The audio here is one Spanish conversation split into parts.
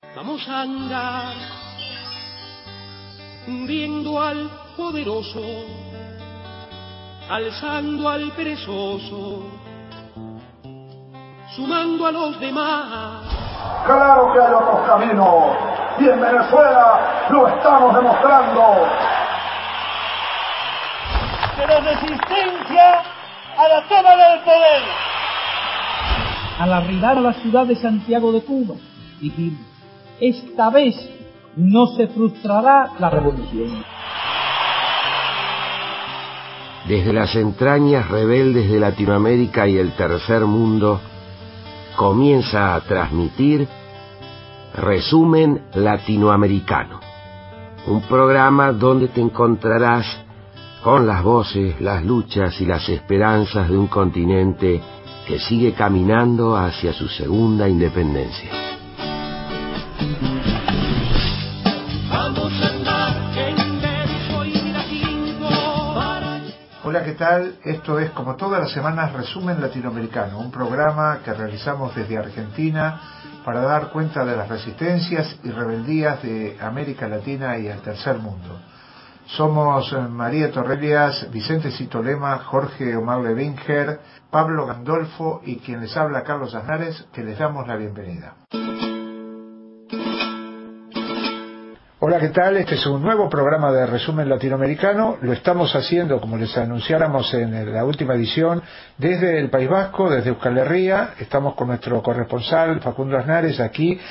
Vamos a andar viendo al poderoso, alzando al perezoso, sumando a los demás. Claro que hay otros caminos, y en Venezuela lo estamos demostrando. Pero resistencia a la toma del poder. Al arribar a la ciudad de Santiago de Cuba, dijimos, esta vez no se frustrará la revolución. Desde las entrañas rebeldes de Latinoamérica y el tercer mundo, comienza a transmitir Resumen Latinoamericano, un programa donde te encontrarás con las voces, las luchas y las esperanzas de un continente que sigue caminando hacia su segunda independencia. Hola, ¿qué tal? Esto es, como todas las semanas, Resumen Latinoamericano, un programa que realizamos desde Argentina para dar cuenta de las resistencias y rebeldías de América Latina y el tercer mundo. Somos María Torrelias, Vicente Citolema, Jorge Omar Levinger, Pablo Gandolfo y quien les habla, Carlos Aznares, que les damos la bienvenida. Hola, ¿qué tal? Este es un nuevo programa de Resumen Latinoamericano. Lo estamos haciendo, como les anunciáramos en la última edición, desde el País Vasco, desde Euskal Herria. Estamos con nuestro corresponsal, Facundo Aznares, aquí,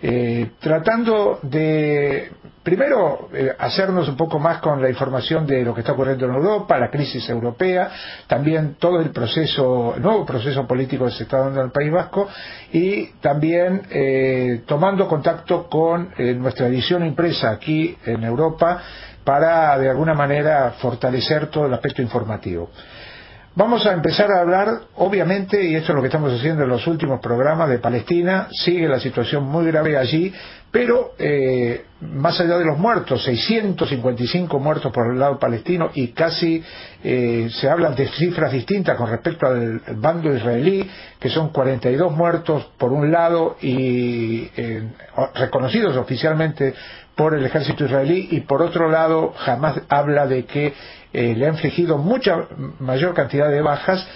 tratando de, primero, hacernos un poco más con la información de lo que está ocurriendo en Europa, la crisis europea, también todo el nuevo proceso político que se está dando en el País Vasco, y también tomando contacto con nuestra edición impresa aquí en Europa para de alguna manera fortalecer todo el aspecto informativo. Vamos a empezar a hablar, obviamente, y esto es lo que estamos haciendo en los últimos programas, de Palestina. Sigue la situación muy grave allí, pero más allá de los muertos, 655 muertos por el lado palestino, y casi se hablan de cifras distintas con respecto al bando israelí, que son 42 muertos por un lado y reconocidos oficialmente por el ejército israelí, y por otro lado Hamás habla de que le ha infligido mucha mayor cantidad de bajas.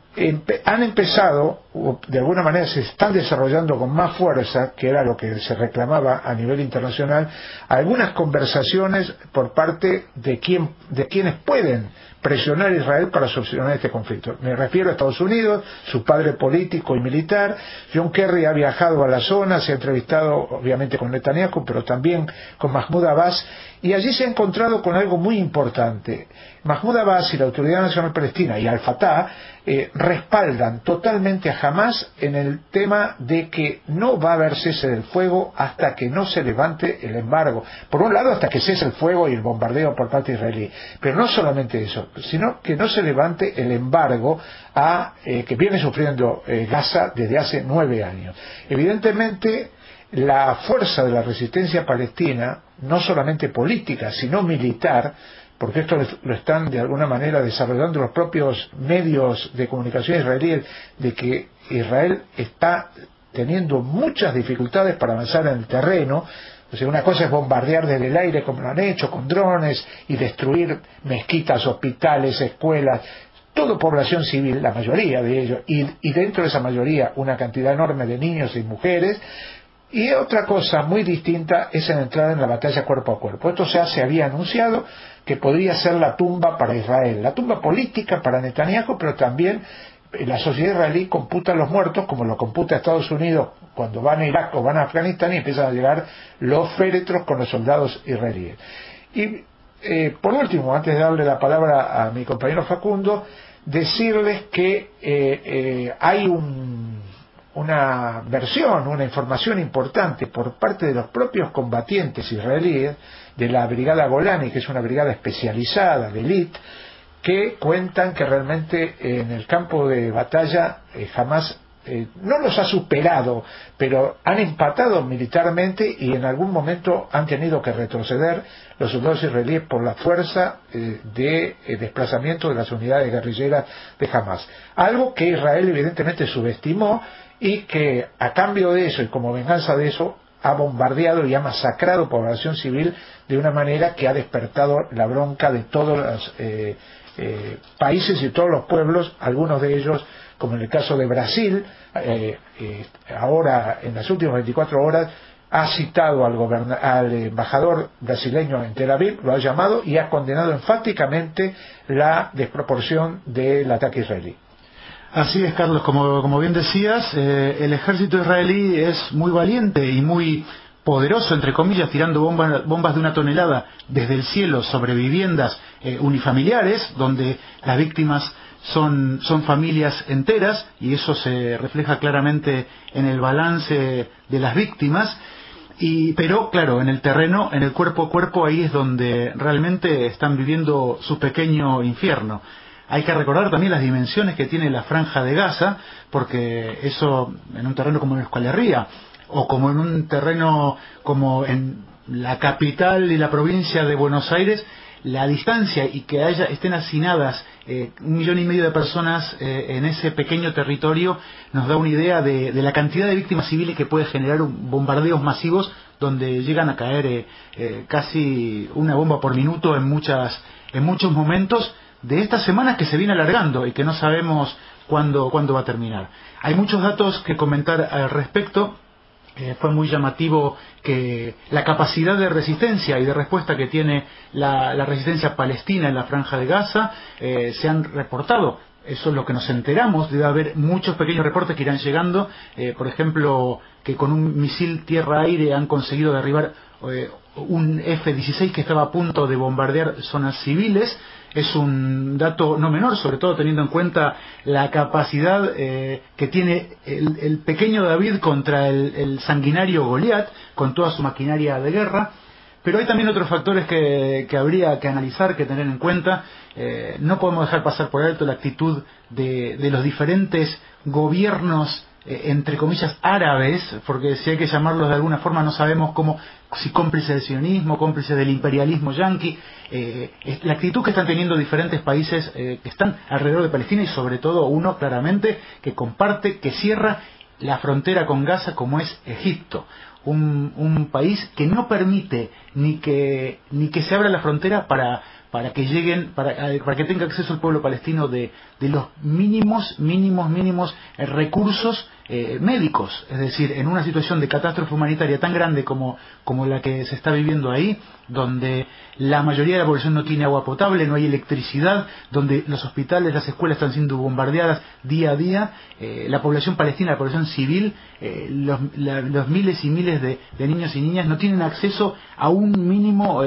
Han empezado, de alguna manera se están desarrollando con más fuerza, que era lo que se reclamaba a nivel internacional, algunas conversaciones por parte de quienes pueden presionar a Israel para solucionar este conflicto. Me refiero a Estados Unidos, su padre político y militar. John Kerry ha viajado a la zona, se ha entrevistado obviamente con Netanyahu, pero también con Mahmoud Abbas, y allí se ha encontrado con algo muy importante. Mahmoud Abbas y la Autoridad Nacional Palestina y Al-Fatah respaldan totalmente a Hamás en el tema de que no va a haber cese del fuego hasta que no se levante el embargo. Por un lado, hasta que cese el fuego y el bombardeo por parte israelí. Pero no solamente eso, sino que no se levante el embargo que viene sufriendo Gaza desde hace 9 años. Evidentemente, la fuerza de la resistencia palestina, no solamente política, sino militar, porque esto lo están de alguna manera desarrollando los propios medios de comunicación israelíes, de que Israel está teniendo muchas dificultades para avanzar en el terreno. O sea, una cosa es bombardear desde el aire, como lo han hecho, con drones, y destruir mezquitas, hospitales, escuelas, toda población civil, la mayoría de ellos, y dentro de esa mayoría una cantidad enorme de niños y mujeres. Y otra cosa muy distinta es en entrar en la batalla cuerpo a cuerpo. Esto se había anunciado que podría ser la tumba para Israel, la tumba política para Netanyahu, pero también la sociedad israelí computa los muertos, como lo computa Estados Unidos cuando van a Irak o van a Afganistán, y empiezan a llegar los féretros con los soldados israelíes. Y por último, antes de darle la palabra a mi compañero Facundo, decirles que hay una versión, una información importante por parte de los propios combatientes israelíes de la brigada Golani, que es una brigada especializada de élite, que cuentan que realmente en el campo de batalla Hamás no los ha superado, pero han empatado militarmente, y en algún momento han tenido que retroceder los soldados israelíes por la fuerza de desplazamiento de las unidades guerrilleras de Hamás. Algo que Israel evidentemente subestimó, y que a cambio de eso y como venganza de eso ha bombardeado y ha masacrado población civil de una manera que ha despertado la bronca de todos los países y todos los pueblos, algunos de ellos, como en el caso de Brasil, ahora en las últimas 24 horas ha citado al embajador brasileño en Tel Aviv, lo ha llamado y ha condenado enfáticamente la desproporción del ataque israelí. Así es, Carlos, como bien decías, el ejército israelí es muy valiente y muy poderoso, entre comillas, tirando bombas de 1 tonelada desde el cielo sobre viviendas unifamiliares, donde las víctimas son familias enteras, y eso se refleja claramente en el balance de las víctimas. Pero claro, en el terreno, en el cuerpo a cuerpo, ahí es donde realmente están viviendo su pequeño infierno. Hay que recordar también las dimensiones que tiene la Franja de Gaza, porque eso en un terreno como en Euskal Herria, o como en un terreno como en la capital y la provincia de Buenos Aires, la distancia y que estén hacinadas 1,5 millones de personas en ese pequeño territorio nos da una idea de la cantidad de víctimas civiles que puede generar bombardeos masivos, donde llegan a caer casi una bomba por minuto en muchos momentos de estas semanas que se viene alargando y que no sabemos cuándo va a terminar. Hay muchos datos que comentar al respecto. Fue muy llamativo que la capacidad de resistencia y de respuesta que tiene la resistencia palestina en la Franja de Gaza se han reportado. Eso es lo que nos enteramos. Debe haber muchos pequeños reportes que irán llegando. Por ejemplo, que con un misil tierra-aire han conseguido derribar un F-16 que estaba a punto de bombardear zonas civiles. Es un dato no menor, sobre todo teniendo en cuenta la capacidad que tiene el pequeño David contra el sanguinario Goliat, con toda su maquinaria de guerra. Pero hay también otros factores que habría que analizar, que tener en cuenta. No podemos dejar pasar por alto la actitud de los diferentes gobiernos, entre comillas, árabes, porque si hay que llamarlos de alguna forma, no sabemos si cómplices del sionismo, cómplices del imperialismo yanqui, la actitud que están teniendo diferentes países que están alrededor de Palestina, y sobre todo uno claramente que comparte, que cierra la frontera con Gaza, como es Egipto, un país que no permite ni que se abra la frontera para que lleguen, para que tenga acceso el pueblo palestino de los mínimos recursos médicos. Es decir, en una situación de catástrofe humanitaria tan grande como la que se está viviendo ahí, donde la mayoría de la población no tiene agua potable, no hay electricidad, donde los hospitales, las escuelas están siendo bombardeadas día a día, la población palestina, la población civil, los miles y miles de niños y niñas no tienen acceso a un mínimo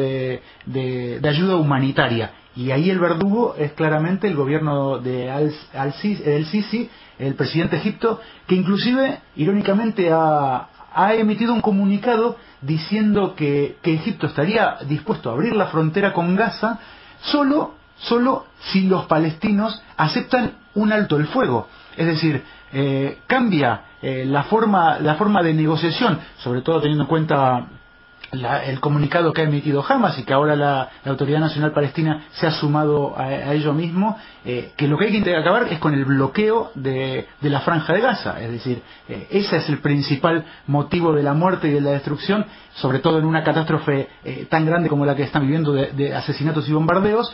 de ayuda humanitaria. Y ahí el verdugo es claramente el gobierno de el Sisi, el presidente de Egipto, que inclusive, irónicamente, ha emitido un comunicado diciendo que Egipto estaría dispuesto a abrir la frontera con Gaza solo si los palestinos aceptan un alto el fuego. Es decir, cambia la forma de negociación, sobre todo teniendo en cuenta el comunicado que ha emitido Hamas, y que ahora la Autoridad Nacional Palestina se ha sumado a ello mismo, que lo que hay que acabar es con el bloqueo de la Franja de Gaza. Es decir, ese es el principal motivo de la muerte y de la destrucción, sobre todo en una catástrofe tan grande como la que están viviendo de asesinatos y bombardeos,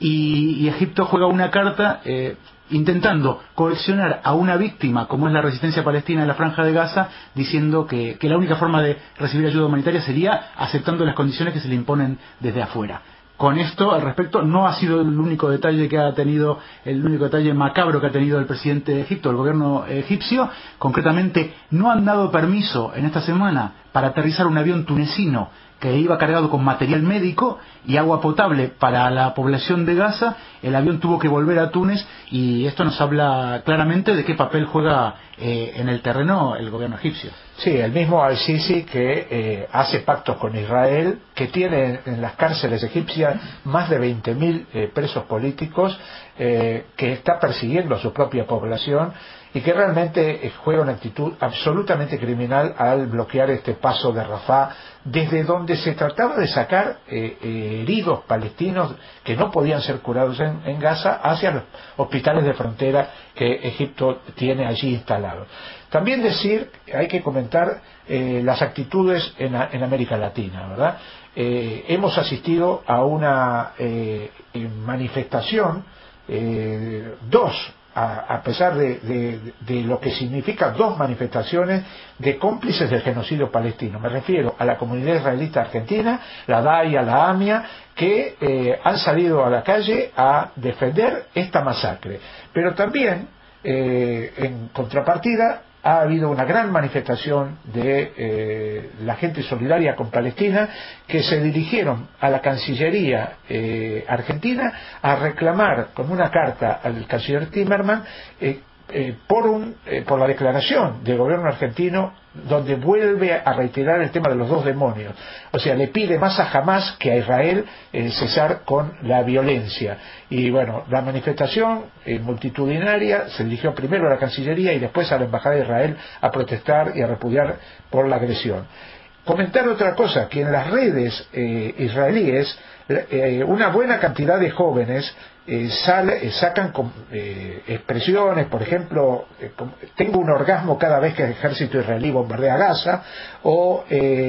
y Egipto juega una carta intentando coaccionar a una víctima como es la resistencia palestina en la Franja de Gaza, diciendo que la única forma de recibir ayuda humanitaria sería aceptando las condiciones que se le imponen desde afuera. Con esto, al respecto, no ha sido el único detalle macabro que ha tenido el presidente de Egipto, el gobierno egipcio. Concretamente, no han dado permiso en esta semana para aterrizar un avión tunecino que iba cargado con material médico y agua potable para la población de Gaza. El avión tuvo que volver a Túnez, y esto nos habla claramente de qué papel juega en el terreno el gobierno egipcio. Sí, el mismo al-Sisi que hace pactos con Israel, que tiene en las cárceles egipcias más de 20.000 presos políticos, que está persiguiendo a su propia población, y que realmente juega una actitud absolutamente criminal al bloquear este paso de Rafah, desde donde se trataba de sacar heridos palestinos que no podían ser curados en Gaza hacia los hospitales de frontera que Egipto tiene allí instalados. También hay que comentar las actitudes en América Latina, ¿verdad? Hemos asistido a una manifestación, a pesar de lo que significa dos manifestaciones de cómplices del genocidio palestino. Me refiero a la comunidad israelita argentina, la DAIA, la AMIA, que han salido a la calle a defender esta masacre. Pero también, en contrapartida, ha habido una gran manifestación de la gente solidaria con Palestina, que se dirigieron a la Cancillería argentina a reclamar con una carta al canciller Timmermans por la declaración del gobierno argentino, donde vuelve a reiterar el tema de los dos demonios. O sea, le pide más a Hamás que a Israel cesar con la violencia. Y bueno, la manifestación multitudinaria se dirigió primero a la Cancillería y después a la Embajada de Israel a protestar y a repudiar por la agresión. Comentar otra cosa, que en las redes israelíes una buena cantidad de jóvenes sacan expresiones, por ejemplo, tengo un orgasmo cada vez que el ejército israelí bombardea Gaza, o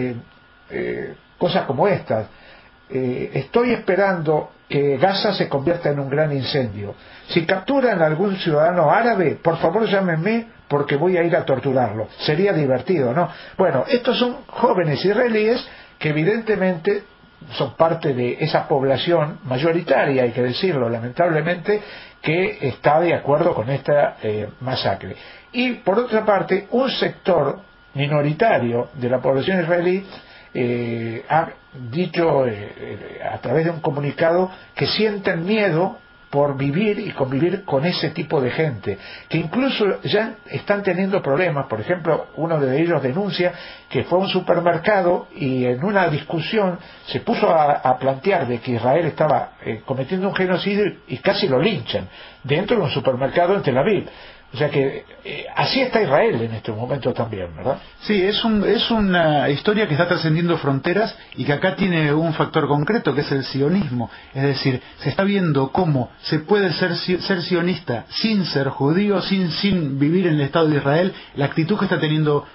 cosas como estas. Estoy esperando que Gaza se convierta en un gran incendio. Si capturan a algún ciudadano árabe, por favor llámenme, porque voy a ir a torturarlo. Sería divertido, ¿no? Bueno, estos son jóvenes israelíes que evidentemente son parte de esa población mayoritaria, hay que decirlo lamentablemente, que está de acuerdo con esta masacre. Y por otra parte, un sector minoritario de la población israelí ha dicho a través de un comunicado que sienten miedo por vivir y convivir con ese tipo de gente, que incluso ya están teniendo problemas. Por ejemplo, uno de ellos denuncia que fue a un supermercado y en una discusión se puso a plantear de que Israel estaba cometiendo un genocidio y casi lo linchan dentro de un supermercado en Tel Aviv. O sea que así está Israel en este momento también, ¿verdad? Sí, es una historia que está trascendiendo fronteras y que acá tiene un factor concreto, que es el sionismo. Es decir, se está viendo cómo se puede ser sionista sin ser judío, sin vivir en el Estado de Israel. La actitud que está teniendo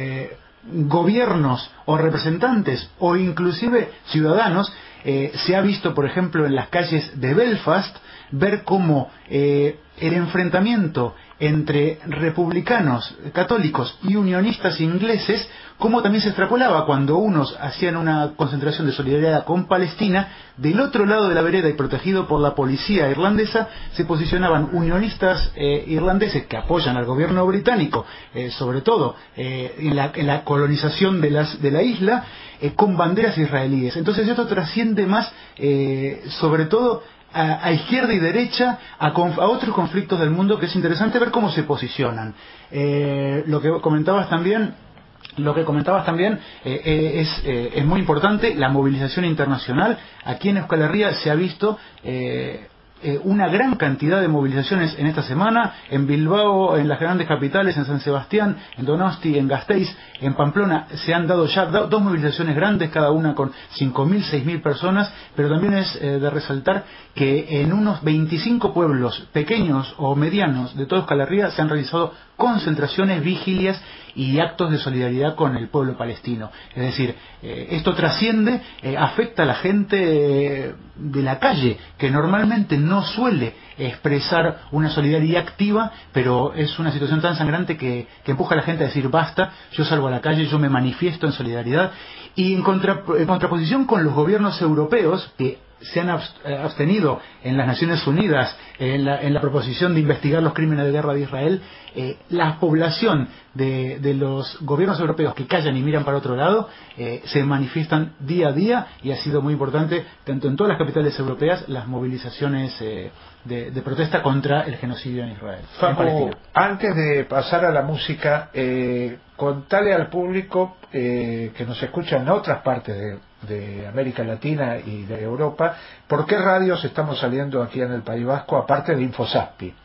gobiernos o representantes o inclusive ciudadanos se ha visto, por ejemplo, en las calles de Belfast, ver cómo el enfrentamiento entre republicanos católicos y unionistas ingleses, como también se extrapolaba cuando unos hacían una concentración de solidaridad con Palestina, del otro lado de la vereda y protegido por la policía irlandesa se posicionaban unionistas irlandeses que apoyan al gobierno británico, sobre todo en la colonización de la isla, con banderas israelíes. Entonces esto trasciende más, sobre todo a izquierda y derecha, a otros conflictos del mundo, que es interesante ver cómo se posicionan. Lo que comentabas también es muy importante, la movilización internacional. Aquí en Euskal Herria se ha visto una gran cantidad de movilizaciones en esta semana, en Bilbao, en las grandes capitales, en San Sebastián, en Donosti, en Gasteiz, en Pamplona. Se han dado ya dos movilizaciones grandes, cada una con 5.000, 6.000 personas, pero también es de resaltar que en unos 25 pueblos pequeños o medianos de toda Euskal Herria se han realizado concentraciones, vigilias y actos de solidaridad con el pueblo palestino. Es decir, esto trasciende, afecta a la gente de la calle, que normalmente no suele expresar una solidaridad activa, pero es una situación tan sangrante que empuja a la gente a decir basta, yo salgo a la calle, yo me manifiesto en solidaridad. Y en contraposición con los gobiernos europeos, que se han abstenido en las Naciones Unidas en la proposición de investigar los crímenes de guerra de Israel, la población de los gobiernos europeos que callan y miran para otro lado se manifiestan día a día, y ha sido muy importante tanto en todas las capitales europeas las movilizaciones de protesta contra el genocidio en Israel. Facu, antes de pasar a la música, contale al público que nos escucha en otras partes de América Latina y de Europa, ¿por qué radios estamos saliendo aquí en el País Vasco, aparte de Infosaspi?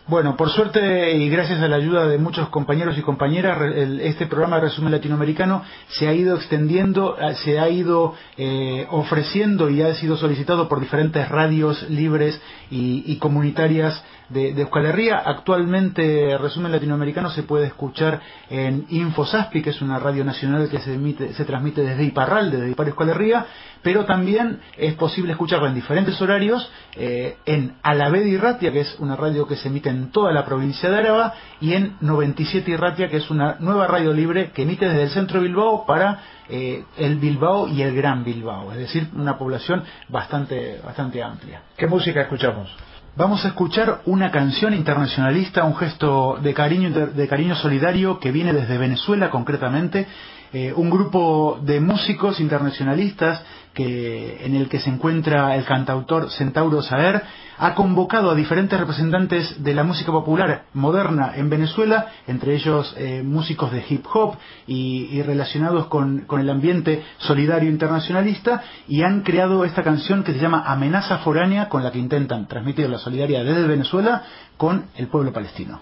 Bueno, por suerte y gracias a la ayuda de muchos compañeros y compañeras, este programa de Resumen Latinoamericano se ha ido extendiendo, se ha ido ofreciendo y ha sido solicitado por diferentes radios libres y comunitarias de Euskal Herria. Actualmente Resumen Latinoamericano se puede escuchar en Infosaspi, que es una radio nacional que se transmite desde Iparral, desde Ipar Euskal Herria, pero también es posible escucharla en diferentes horarios en Alavedi Irratia, que es una radio que se emite en toda la provincia de Araba, y en 97 Irratia, que es una nueva radio libre que emite desde el centro de Bilbao para el Bilbao y el Gran Bilbao, es decir, una población bastante amplia. ¿Qué música escuchamos? Vamos a escuchar una canción internacionalista, un gesto de cariño solidario que viene desde Venezuela concretamente, un grupo de músicos internacionalistas en el que se encuentra el cantautor Centauro Saer, ha convocado a diferentes representantes de la música popular moderna en Venezuela, entre ellos músicos de hip hop y relacionados con el ambiente solidario internacionalista, y han creado esta canción que se llama Amenaza Foránea, con la que intentan transmitir la solidaridad desde Venezuela con el pueblo palestino.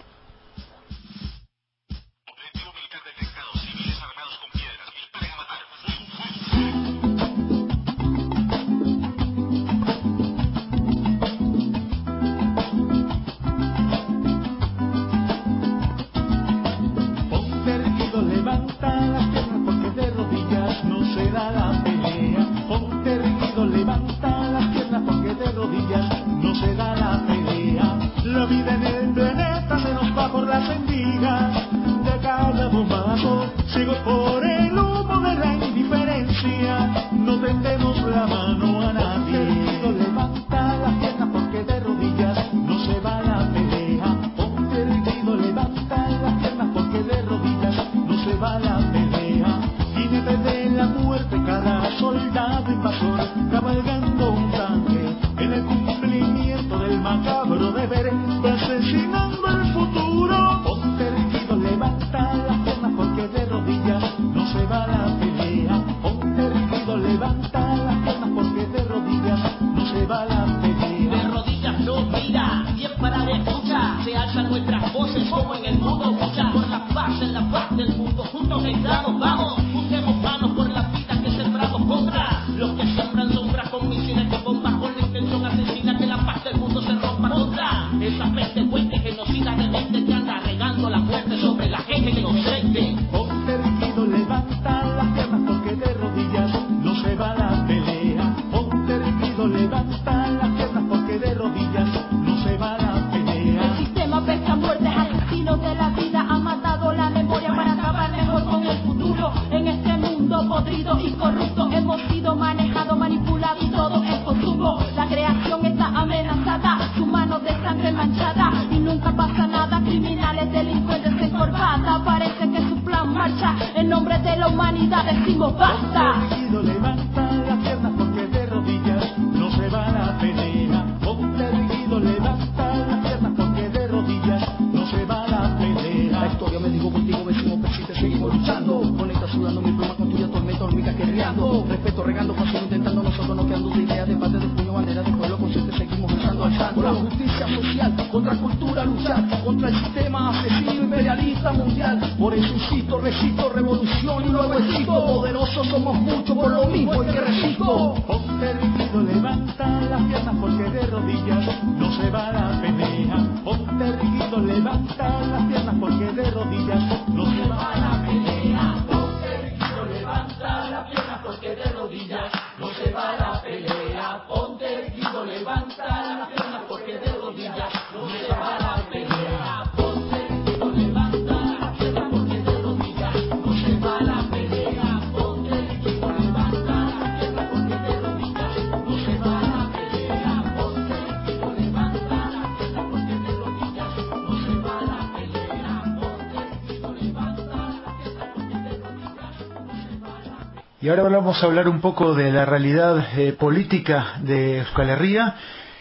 La vida en el planeta se nos va por las envidias de cada bombazo, ciegos por el humo de la indiferencia, no tendemos la mano a nadie. Levanta las piernas porque de rodillas no se va la pelea. Ponte erguido, levanta las piernas porque de rodillas no se va la pelea. Jinete de la muerte, cada soldado invasor cabalgando un tanque en el cumplimiento del macabro deber de asesinando el futuro. Ponte erguido, levanta las piernas porque de rodillas no se va la pelea. Ponte erguido, levanta las piernas porque de rodillas no se va la pelea. De rodillas no, mira, bien para de escucha, se alzan nuestras voces como en el mundo lucha por la paz en la paz del mundo, juntos aislados vamos, juntemos manos por las vidas que sembramos contra los que siembran sombras con misiles de bombas con la intención asesina que la paz del mundo se rompa contra esa peste fuerte genocida de mente que anda regando la muerte sobre la gente inocente. Ponte erguido, levanta las piernas porque de rodillas no se va la pelea. Ponte erguido, levanta las piernas porque de rodillas no se va la pelea. El sistema pesca muertes, asesinos de la vida, ha matado la memoria para acabar mejor con el futuro. En este mundo podrido y corrupto hemos sido manejados, manipulados y todo es consumo. La creación está amenazada, su mano de sangre manchada y nunca pasa nada. Criminales, delincuentes en corbata, parece que su plan marcha. En nombre de la humanidad decimos basta. Ponte erguido, levanta las piernas porque de rodillas no se va la pelea. Ponte erguido, levanta las piernas porque de rodillas no se va la pelea. La historia me dijo contigo, vecino, persiste, seguimos luchando. Conecta sudando mi pluma con tuya tormenta, hormigas guerreando. Respeto regando, pasión intentando, nosotros no quedando de ideas, de parte de puño, bandera de pueblo consciente, seguimos alzando. Por la justicia social, contra cultura luchar, contra el sistema asesino imperialista mundial. Por eso insisto, recito, revolución y luego existo. Poderosos somos muchos, por lo mismo hay que resisto. Ponte erguido, levanta las piernas porque de rodillas no se va la pelea. Ponte erguido, levanta las piernas porque de rodillas no se va la pelea. Ponte erguido, levanta las piernas porque de rodillas no se va la pelea. Ponte erguido, levanta las piernas porque de rodillas no se va la pelea. Ponte erguido, levanta las piernas porque de rodillas no se va la pelea. Ponte erguido, levanta las piernas porque de rodillas no se va la pelea. Ponte erguido, levanta las piernas porque de rodillas no se va la pelea. Ponte erguido, levanta las piernas porque de rodillas no se va la pelea. Y ahora vamos a hablar un poco de la realidad política de Euskal Herria,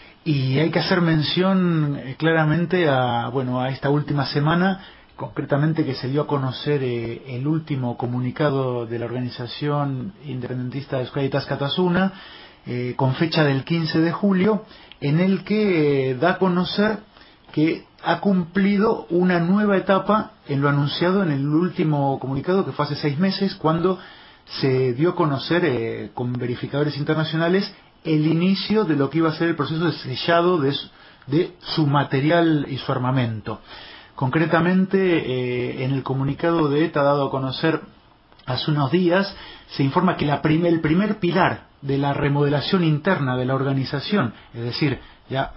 y hay que hacer mención claramente a esta última semana, concretamente que se dio a conocer el último comunicado de la organización independentista Euskadi Askatasuna, con fecha del 15 de julio, en el que da a conocer que ha cumplido una nueva etapa en lo anunciado en el último comunicado, que fue hace 6 meses, cuando se dio a conocer con verificadores internacionales el inicio de lo que iba a ser el proceso de sellado de su material y su armamento. Concretamente, en el comunicado de ETA dado a conocer hace unos días, se informa que el primer pilar de la remodelación interna de la organización, es decir, ya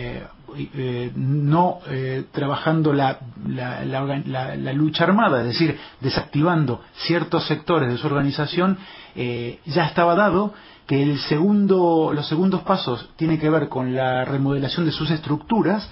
no trabajando la lucha armada, es decir, desactivando ciertos sectores de su organización, ya estaba dado, que los segundos pasos tienen que ver con la remodelación de sus estructuras,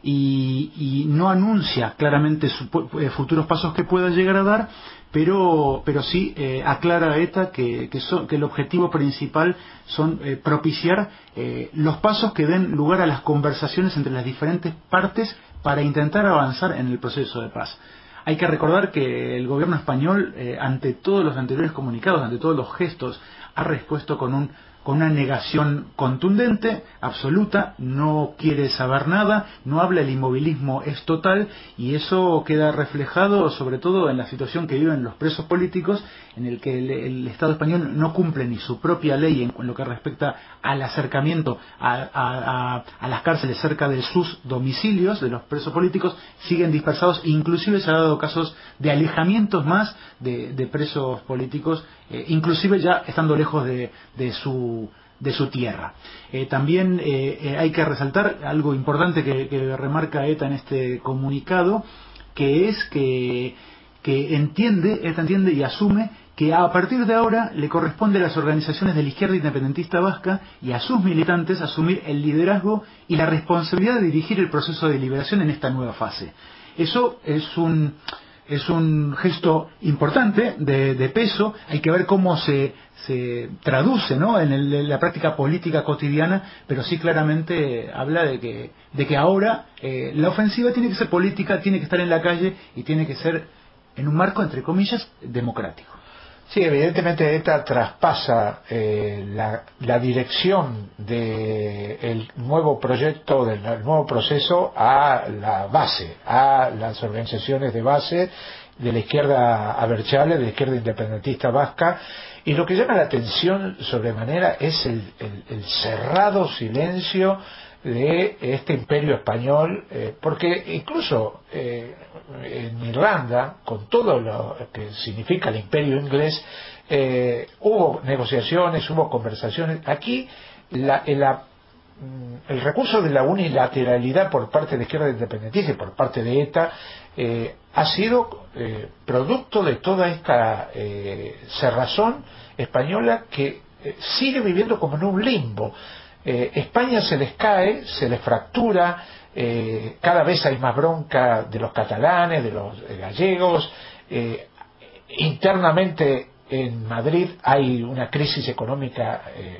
y no anuncia claramente futuros pasos que pueda llegar a dar, pero sí aclara a ETA que el objetivo principal son propiciar los pasos que den lugar a las conversaciones entre las diferentes partes para intentar avanzar en el proceso de paz. Hay que recordar que el gobierno español, ante todos los anteriores comunicados, ante todos los gestos, ha respuesto con una negación contundente, absoluta, no quiere saber nada, no habla, el inmovilismo es total, y eso queda reflejado sobre todo en la situación que viven los presos políticos, en el que el Estado español no cumple ni su propia ley en lo que respecta al acercamiento a las cárceles cerca de sus domicilios de los presos políticos, siguen dispersados, inclusive se ha dado casos de alejamientos más de presos políticos, inclusive ya estando lejos de su tierra. También hay que resaltar algo importante que remarca ETA en este comunicado, que es que ETA entiende y asume que a partir de ahora le corresponde a las organizaciones de la izquierda independentista vasca y a sus militantes asumir el liderazgo y la responsabilidad de dirigir el proceso de liberación en esta nueva fase. Eso es un gesto importante, de peso. Hay que ver cómo se traduce, ¿no?, en la práctica política cotidiana, pero sí claramente habla de que ahora la ofensiva tiene que ser política, tiene que estar en la calle y tiene que ser en un marco, entre comillas, democrático. Sí, evidentemente ETA traspasa la dirección del nuevo proyecto, del nuevo proceso a la base, a las organizaciones de base de la izquierda abertzale, de la izquierda independentista vasca, y lo que llama la atención sobremanera es el cerrado silencio de este imperio español, porque incluso en Irlanda, con todo lo que significa el imperio inglés, hubo negociaciones, hubo conversaciones. Aquí el recurso de la unilateralidad por parte de la izquierda independentista y por parte de ETA ha sido producto de toda esta cerrazón española que sigue viviendo como en un limbo. España se les cae, se les fractura, cada vez hay más bronca de los catalanes, de los gallegos, internamente en Madrid hay una crisis económica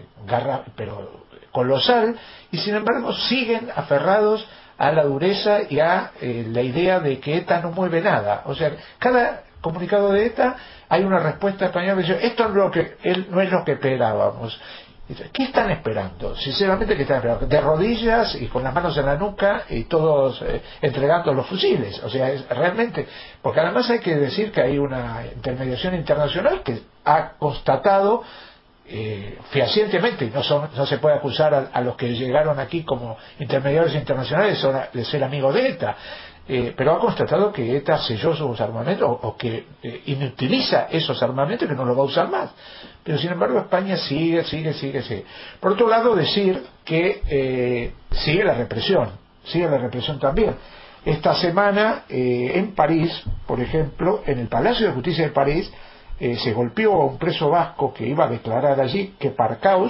pero colosal, y sin embargo siguen aferrados a la dureza y a la idea de que ETA no mueve nada. O sea, cada comunicado de ETA hay una respuesta española que dice: esto no es lo que esperábamos. ¿Qué están esperando? Sinceramente, ¿qué están esperando? De rodillas y con las manos en la nuca y todos entregando los fusiles. O sea, es realmente... Porque además hay que decir que hay una intermediación internacional que ha constatado fehacientemente, y no se puede acusar a los que llegaron aquí como intermediarios internacionales de ser amigos de ETA, pero ha constatado que ETA selló sus armamentos o que inutiliza esos armamentos, que no los va a usar más. Pero sin embargo España sigue. Por otro lado, decir que sigue la represión también. Esta semana en París, por ejemplo, en el Palacio de Justicia de París, se golpeó a un preso vasco que iba a declarar allí, que Parcaus,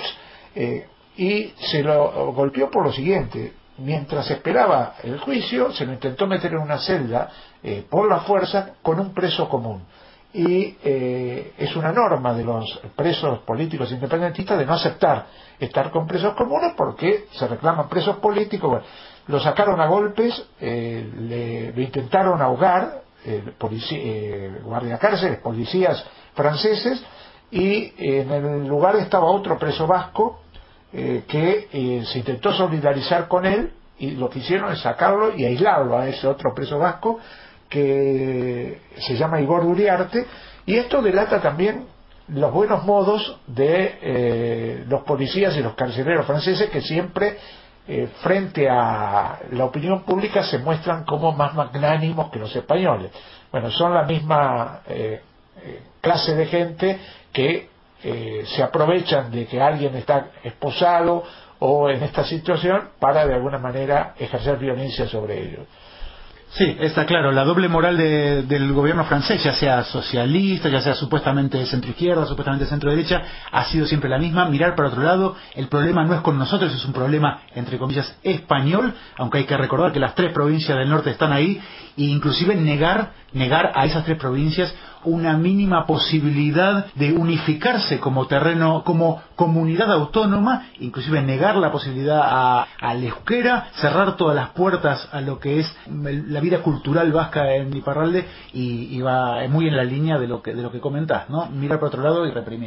y se lo golpeó por lo siguiente: mientras esperaba el juicio, se lo intentó meter en una celda por la fuerza con un preso común. Y es una norma de los presos políticos independentistas de no aceptar estar con presos comunes porque se reclaman presos políticos. Bueno, lo sacaron a golpes, lo intentaron ahogar, guardiacárceles, policías franceses, y en el lugar estaba otro preso vasco que se intentó solidarizar con él, y lo que hicieron es sacarlo y aislarlo a ese otro preso vasco que se llama Igor Uriarte, y esto delata también los buenos modos de los policías y los carceleros franceses, que siempre frente a la opinión pública se muestran como más magnánimos que los españoles. Bueno, son la misma clase de gente que se aprovechan de que alguien está esposado o en esta situación para de alguna manera ejercer violencia sobre ellos. Sí, está claro, la doble moral del gobierno francés, ya sea socialista, ya sea supuestamente de centro-izquierda, supuestamente de centro-derecha, ha sido siempre la misma: mirar para otro lado. El problema no es con nosotros, es un problema, entre comillas, español, aunque hay que recordar que las 3 provincias del norte están ahí, e inclusive negar a esas 3 provincias una mínima posibilidad de unificarse como terreno, como comunidad autónoma, inclusive negar la posibilidad al euskera, cerrar todas las puertas a lo que es la vida cultural vasca en Iparralde, y va muy en la línea de lo que comentás, ¿no? Mirar para otro lado y reprimir.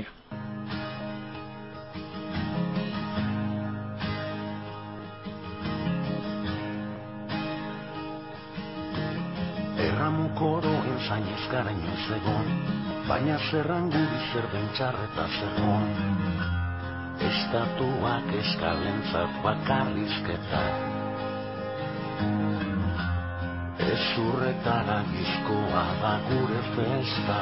Koroen zainez gara inoiz egon, baina zerran guri zer den txarreta zerron. Estatuak eskalentzat bakarrizketak, ezurretara gizkoa da gure festa.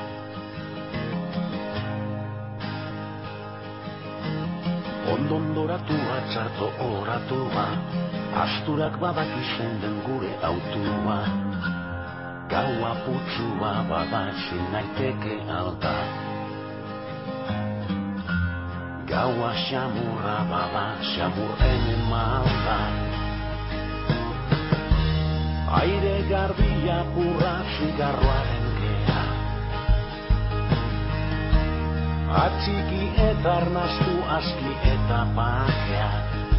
Ondondoratua txarto oratua, asturak badakizen den gure autua. Gaua putzua bada ezin naiteke alda, gaua xamurra bada xamurren emalda. Aire garbia purra zigarroaren gea, atxiki eta arnaztu aski eta pakea.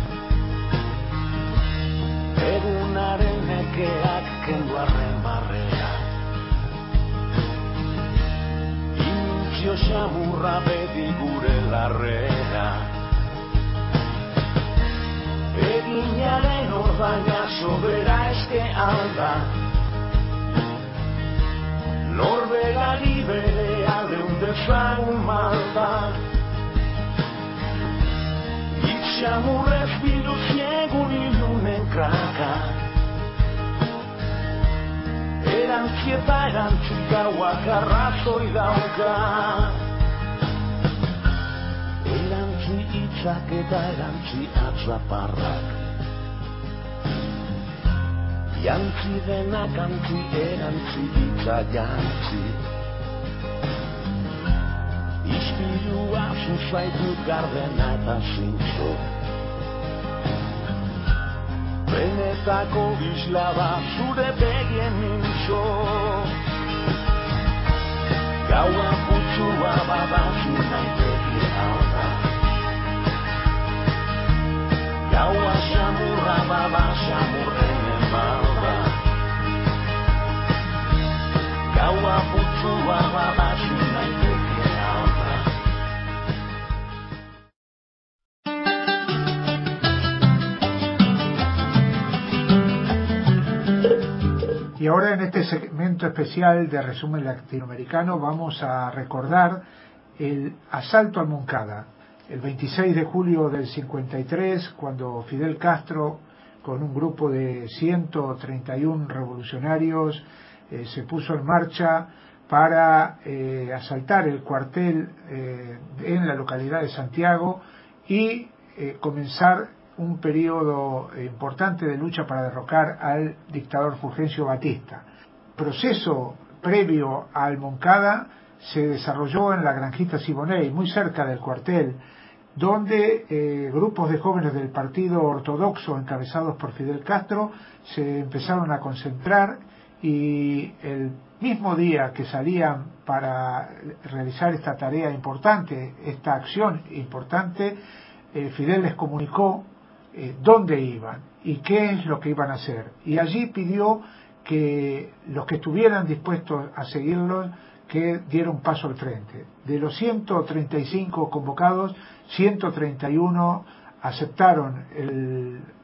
Egunaren ekeak kendu arren barrea, inuntzio xamurra bedi gure larrea. Eginaren ordaina sobera eske alda, norberari berea deundezagun malda. Itxamurrez bildu ziegun ilunen kraka, erantzi eta erantzi gauak arrazoi dauka. Erantzi hitzak eta erantzi atzaparrak, jantzi denak antzi, erantzi hitza jantzi. Ispilua zuzaitut gardena eta zintzo, benetako isla da zure begien mintzo. Gaua putzua bada zu naiteke alda, gaua xamurra bada xamurren emalda. Gaua putzua bada zu naiteke alda. Y ahora en este segmento especial de Resumen Latinoamericano vamos a recordar el asalto al Moncada, el 26 de julio del 53, cuando Fidel Castro, con un grupo de 131 revolucionarios, se puso en marcha para asaltar el cuartel en la localidad de Santiago y comenzar un periodo importante de lucha para derrocar al dictador Fulgencio Batista. El proceso previo al Moncada se desarrolló en la Granjita Siboney, muy cerca del cuartel, donde grupos de jóvenes del Partido Ortodoxo, encabezados por Fidel Castro, se empezaron a concentrar, y el mismo día que salían para realizar esta tarea importante, esta acción importante, Fidel les comunicó dónde iban y qué es lo que iban a hacer, y allí pidió que los que estuvieran dispuestos a seguirlos que dieran un paso al frente. De los 135 convocados, 131 aceptaron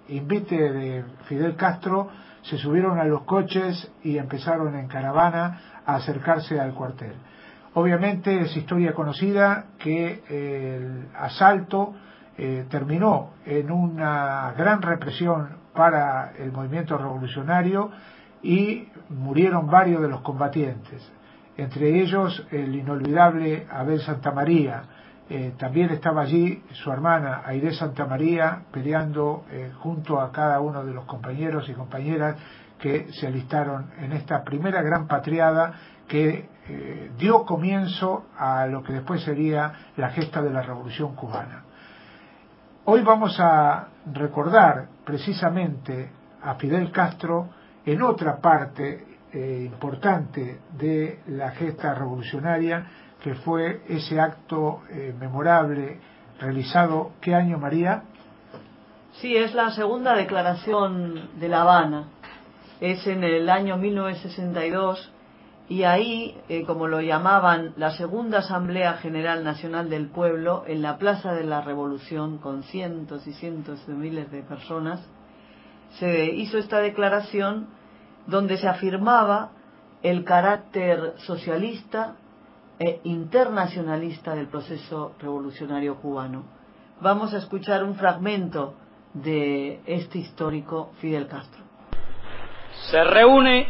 invite de Fidel Castro, se subieron a los coches y empezaron en caravana a acercarse al cuartel. Obviamente es historia conocida que el asalto terminó en una gran represión para el movimiento revolucionario y murieron varios de los combatientes, entre ellos el inolvidable Abel Santamaría. También estaba allí su hermana Aide Santamaría peleando junto a cada uno de los compañeros y compañeras que se alistaron en esta primera gran patriada que dio comienzo a lo que después sería la gesta de la Revolución Cubana. Hoy vamos a recordar precisamente a Fidel Castro en otra parte importante de la gesta revolucionaria, que fue ese acto memorable realizado, ¿qué año, María? Sí, es la segunda declaración de La Habana, es en el año 1962, y ahí, como lo llamaban, la segunda Asamblea General Nacional del Pueblo, en la Plaza de la Revolución, con cientos y cientos de miles de personas, se hizo esta declaración donde se afirmaba el carácter socialista e internacionalista del proceso revolucionario cubano. Vamos a escuchar un fragmento de este histórico Fidel Castro. Se reúne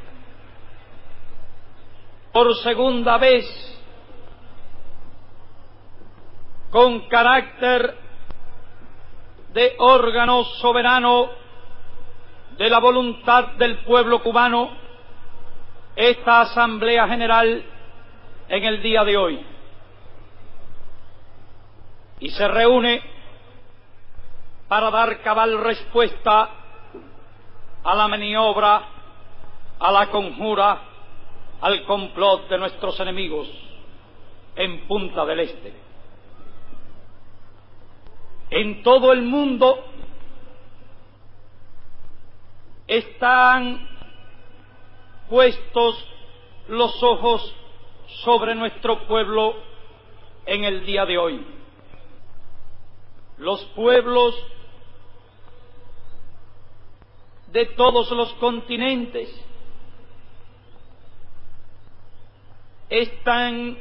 por segunda vez con carácter de órgano soberano de la voluntad del pueblo cubano esta Asamblea General en el día de hoy, y se reúne para dar cabal respuesta a la maniobra, a la conjura, al complot de nuestros enemigos en Punta del Este. En todo el mundo están puestos los ojos sobre nuestro pueblo en el día de hoy. Los pueblos de todos los continentes están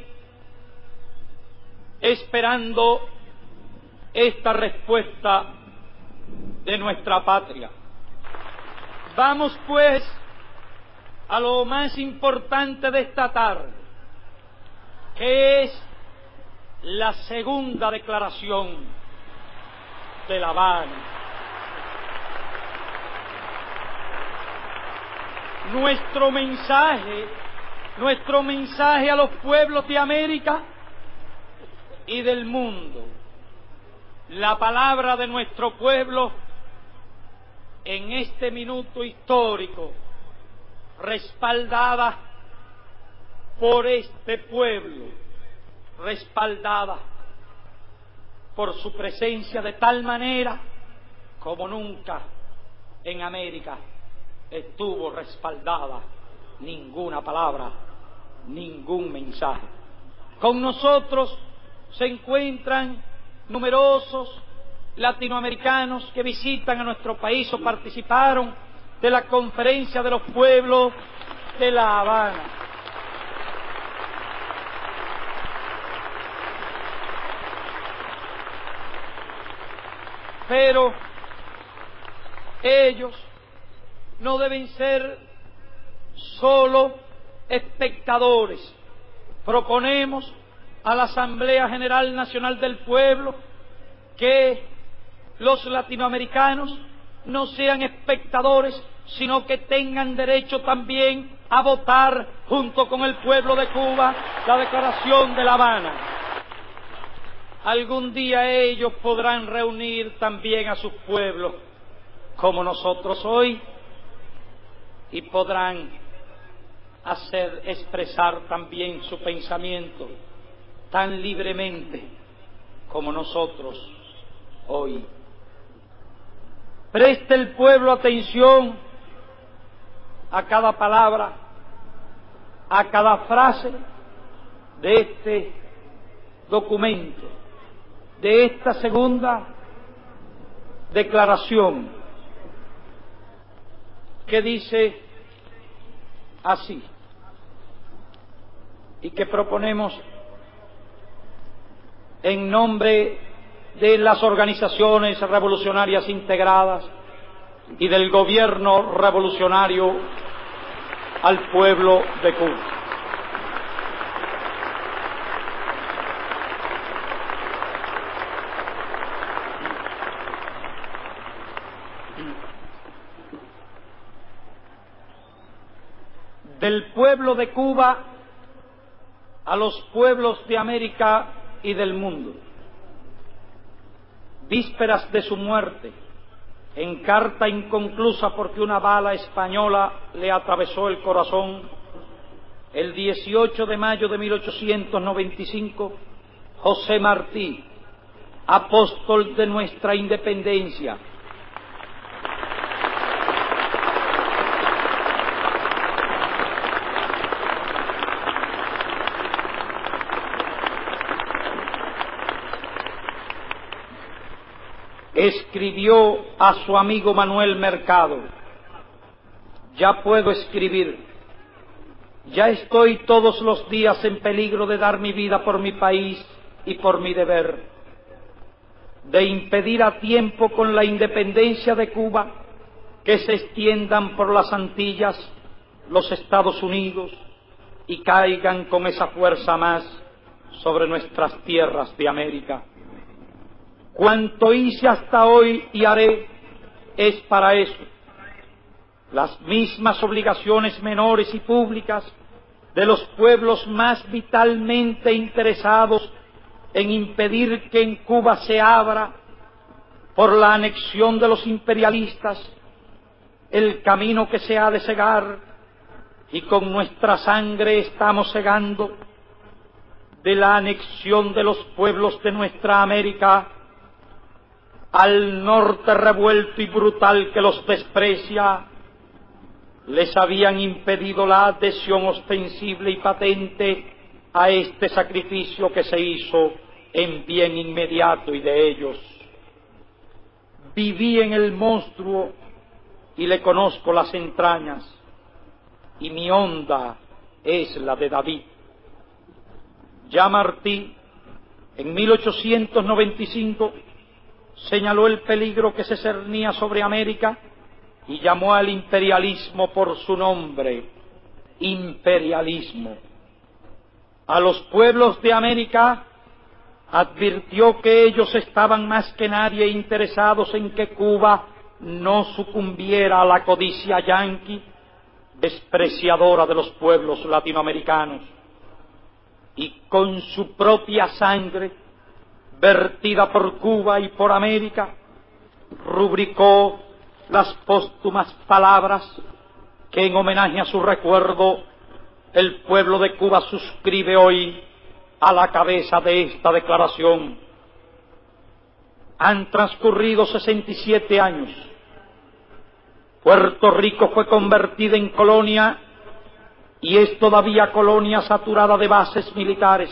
esperando esta respuesta de nuestra patria. Vamos pues a lo más importante de esta tarde, que es la segunda declaración de La Habana. Nuestro mensaje a los pueblos de América y del mundo, la palabra de nuestro pueblo en este minuto histórico, respaldada por este pueblo, respaldada por su presencia de tal manera como nunca en América estuvo respaldada ninguna palabra, ningún mensaje. Con nosotros se encuentran numerosos latinoamericanos que visitan a nuestro país o participaron de la Conferencia de los Pueblos de La Habana. Pero ellos no deben ser solo espectadores. Proponemos a la Asamblea General Nacional del Pueblo que los latinoamericanos no sean espectadores, sino que tengan derecho también a votar junto con el pueblo de Cuba la Declaración de La Habana. Algún día ellos podrán reunir también a sus pueblos como nosotros hoy y podrán expresar también su pensamiento tan libremente como nosotros hoy. Preste el pueblo atención a cada palabra, a cada frase de este documento, de esta segunda declaración que dice así, y que proponemos en nombre de las organizaciones revolucionarias integradas y del gobierno revolucionario al pueblo de Cuba. Del pueblo de Cuba a los pueblos de América y del mundo. Vísperas de su muerte, en carta inconclusa porque una bala española le atravesó el corazón, el 18 de mayo de 1895, José Martí, apóstol de nuestra independencia, escribió a su amigo Manuel Mercado: ya puedo escribir, ya estoy todos los días en peligro de dar mi vida por mi país y por mi deber, de impedir a tiempo con la independencia de Cuba que se extiendan por las Antillas, los Estados Unidos y caigan con esa fuerza más sobre nuestras tierras de América. Cuanto hice hasta hoy y haré es para eso. Las mismas obligaciones menores y públicas de los pueblos más vitalmente interesados en impedir que en Cuba se abra, por la anexión de los imperialistas, el camino que se ha de cegar, y con nuestra sangre estamos cegando, de la anexión de los pueblos de nuestra América al norte revuelto y brutal que los desprecia, les habían impedido la adhesión ostensible y patente a este sacrificio que se hizo en bien inmediato y de ellos. Viví en el monstruo y le conozco las entrañas, y mi honda es la de David. Ya Martí, en 1895, señaló el peligro que se cernía sobre América y llamó al imperialismo por su nombre: imperialismo. A los pueblos de América advirtió que ellos estaban más que nadie interesados en que Cuba no sucumbiera a la codicia yanqui, despreciadora de los pueblos latinoamericanos, y con su propia sangre, vertida por Cuba y por América, rubricó las póstumas palabras que en homenaje a su recuerdo el pueblo de Cuba suscribe hoy a la cabeza de esta declaración. Han transcurrido 67 años. Puerto Rico fue convertida en colonia y es todavía colonia saturada de bases militares.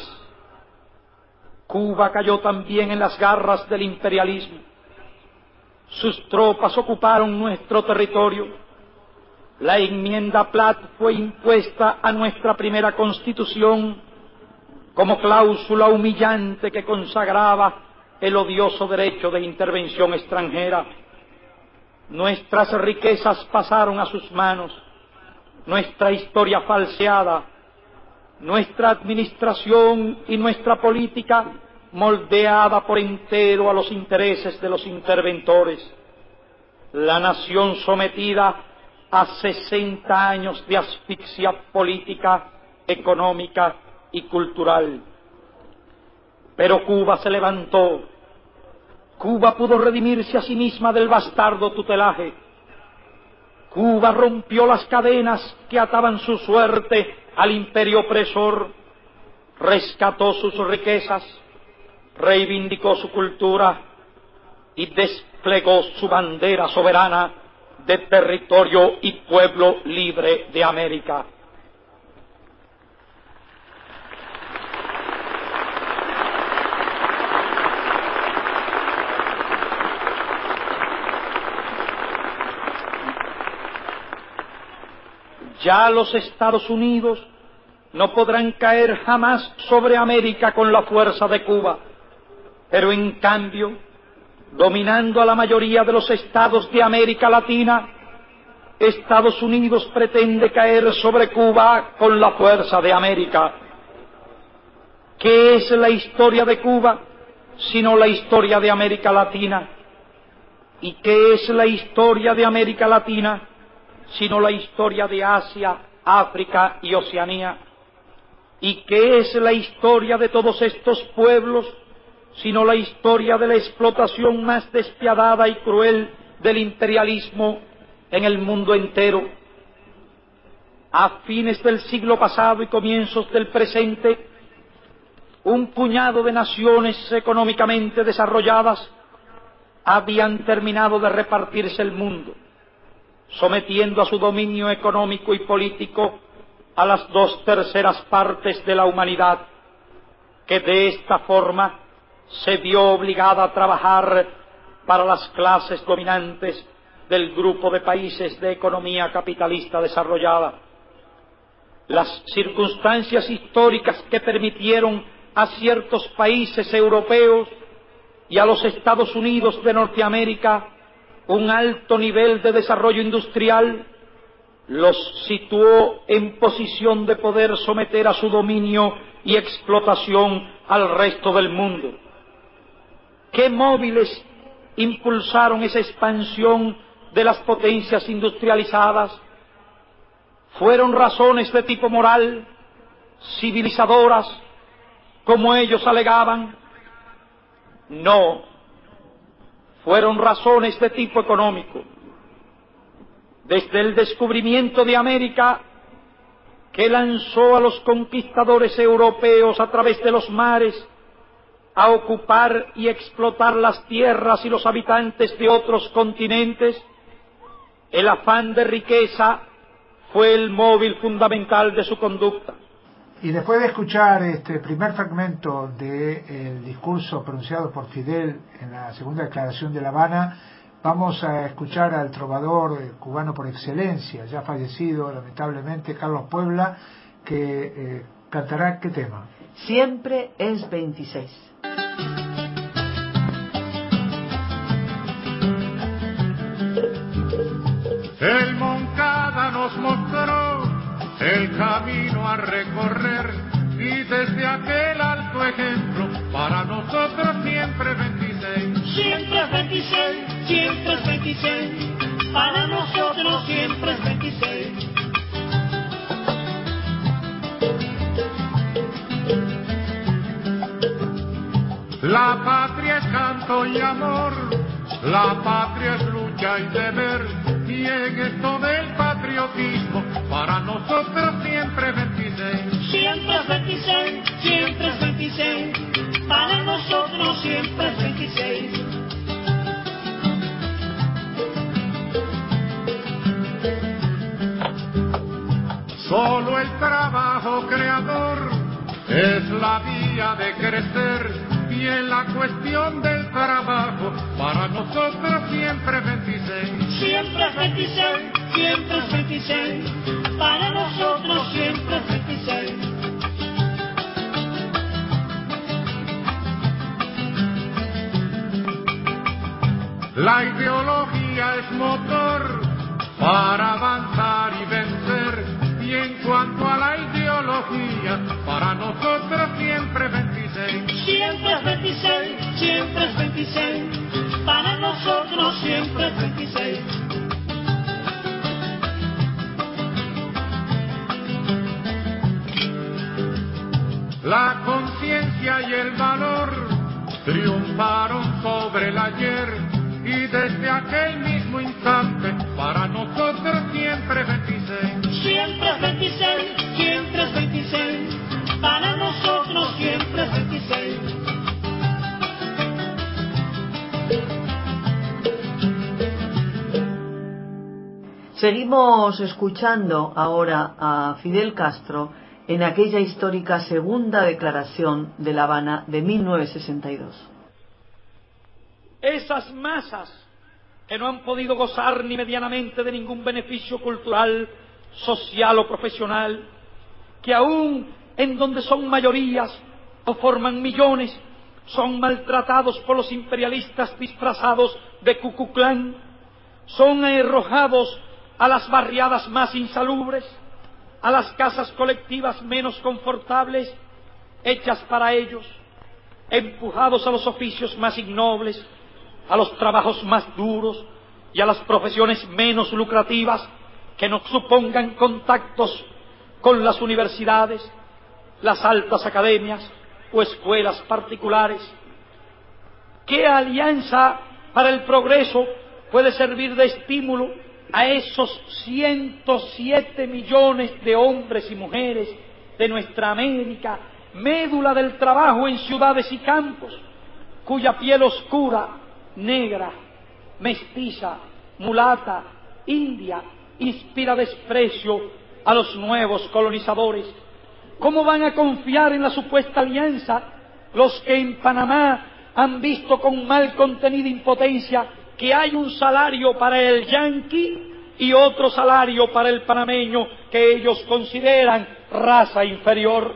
Cuba cayó también en las garras del imperialismo. Sus tropas ocuparon nuestro territorio. La enmienda Platt fue impuesta a nuestra primera Constitución como cláusula humillante que consagraba el odioso derecho de intervención extranjera. Nuestras riquezas pasaron a sus manos, nuestra historia falseada, nuestra administración y nuestra política moldeada por entero a los intereses de los interventores, la nación sometida a 60 años de asfixia política, económica y cultural. Pero Cuba se levantó. Cuba pudo redimirse a sí misma del bastardo tutelaje. Cuba rompió las cadenas que ataban su suerte al imperio opresor, rescató sus riquezas, reivindicó su cultura y desplegó su bandera soberana de territorio y pueblo libre de América. Ya los Estados Unidos no podrán caer jamás sobre América con la fuerza de Cuba, pero en cambio, dominando a la mayoría de los estados de América Latina, Estados Unidos pretende caer sobre Cuba con la fuerza de América. ¿Qué es la historia de Cuba sino la historia de América Latina? ¿Y qué es la historia de América Latina sino la historia de Asia, África y Oceanía? ¿Y qué es la historia de todos estos pueblos sino la historia de la explotación más despiadada y cruel del imperialismo en el mundo entero? A fines del siglo pasado y comienzos del presente, un puñado de naciones económicamente desarrolladas habían terminado de repartirse el mundo, sometiendo a su dominio económico y político a las 2/3 partes de la humanidad, que de esta forma se vio obligada a trabajar para las clases dominantes del grupo de países de economía capitalista desarrollada. Las circunstancias históricas que permitieron a ciertos países europeos y a los Estados Unidos de Norteamérica un alto nivel de desarrollo industrial los situó en posición de poder someter a su dominio y explotación al resto del mundo. ¿Qué móviles impulsaron esa expansión de las potencias industrializadas? ¿Fueron razones de tipo moral, civilizadoras, como ellos alegaban? No, fueron razones de tipo económico. Desde el descubrimiento de América, que lanzó a los conquistadores europeos a través de los mares a ocupar y explotar las tierras y los habitantes de otros continentes, el afán de riqueza fue el móvil fundamental de su conducta. Y después de escuchar este primer fragmento del discurso pronunciado por Fidel en la segunda declaración de La Habana, vamos a escuchar al trovador cubano por excelencia, ya fallecido lamentablemente, Carlos Puebla, que cantará ¿qué tema? Siempre es 26. El Moncada nos mostró el camino a recorrer y desde aquel alto ejemplo para nosotros siempre 26. Siempre es 26, siempre es 26, para nosotros siempre es 26. La patria es canto y amor, la patria es lucha y deber, y en esto del patriotismo para nosotros siempre 26. Siempre es 26, siempre es 26, para nosotros siempre es 26. Solo el trabajo creador es la vía de crecer, y en la cuestión del trabajo para nosotros siempre 26. Siempre es 26, siempre es 26, para nosotros siempre es 26. La ideología es motor para avanzar y vencer, y en cuanto a la ideología, para nosotros siempre 26. Siempre es 26, siempre es 26, para nosotros siempre es 26. La conciencia y el valor triunfaron sobre el ayer, y desde aquel mismo instante para nosotros siempre 26. Siempre es 26, siempre es 26, para nosotros siempre es 26. Seguimos escuchando ahora a Fidel Castro en aquella histórica segunda declaración de La Habana de 1962. Esas masas que no han podido gozar ni medianamente de ningún beneficio cultural social o profesional, que aún en donde son mayorías o forman millones, son maltratados por los imperialistas disfrazados de Ku Klux Klan, son arrojados a las barriadas más insalubres, a las casas colectivas menos confortables, hechas para ellos, empujados a los oficios más ignobles, a los trabajos más duros y a las profesiones menos lucrativas que no supongan contactos con las universidades, las altas academias o escuelas particulares. ¿Qué alianza para el progreso puede servir de estímulo a esos 107 millones de hombres y mujeres de nuestra América, médula del trabajo en ciudades y campos, cuya piel oscura, negra, mestiza, mulata, india, inspira desprecio a los nuevos colonizadores? ¿Cómo van a confiar en la supuesta alianza los que en Panamá han visto con mal contenida impotencia que hay un salario para el yanqui y otro salario para el panameño que ellos consideran raza inferior?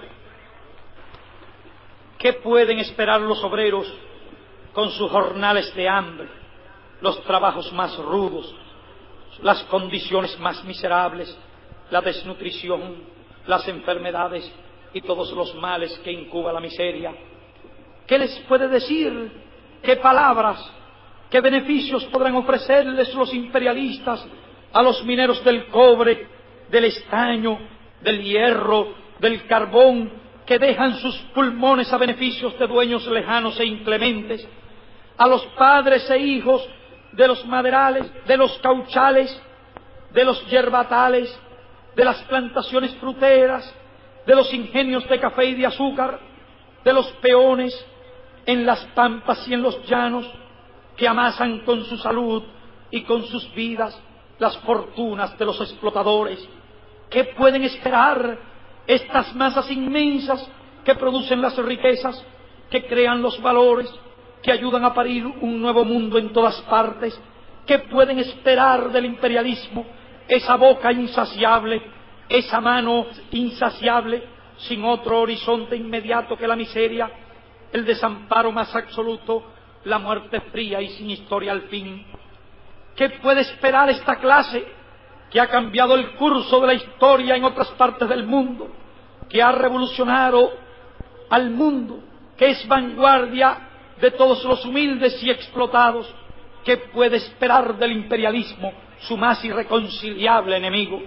¿Qué pueden esperar los obreros con sus jornales de hambre, los trabajos más rudos, las condiciones más miserables, la desnutrición, las enfermedades y todos los males que incuba la miseria? ¿Qué les puede decir? ¿Qué palabras, qué beneficios podrán ofrecerles los imperialistas a los mineros del cobre, del estaño, del hierro, del carbón, que dejan sus pulmones a beneficios de dueños lejanos e inclementes? A los padres e hijos de los maderales, de los cauchales, de los yerbatales, de las plantaciones fruteras, de los ingenios de café y de azúcar, de los peones en las pampas y en los llanos, que amasan con su salud y con sus vidas las fortunas de los explotadores. ¿Qué pueden esperar estas masas inmensas que producen las riquezas, que crean los valores, que ayudan a parir un nuevo mundo en todas partes? ¿Qué pueden esperar del imperialismo? Esa boca insaciable, esa mano insaciable, sin otro horizonte inmediato que la miseria, el desamparo más absoluto, la muerte fría y sin historia al fin. ¿Qué puede esperar esta clase que ha cambiado el curso de la historia en otras partes del mundo, que ha revolucionado al mundo, que es vanguardia de todos los humildes y explotados? ¿Qué puede esperar del imperialismo, su más irreconciliable enemigo?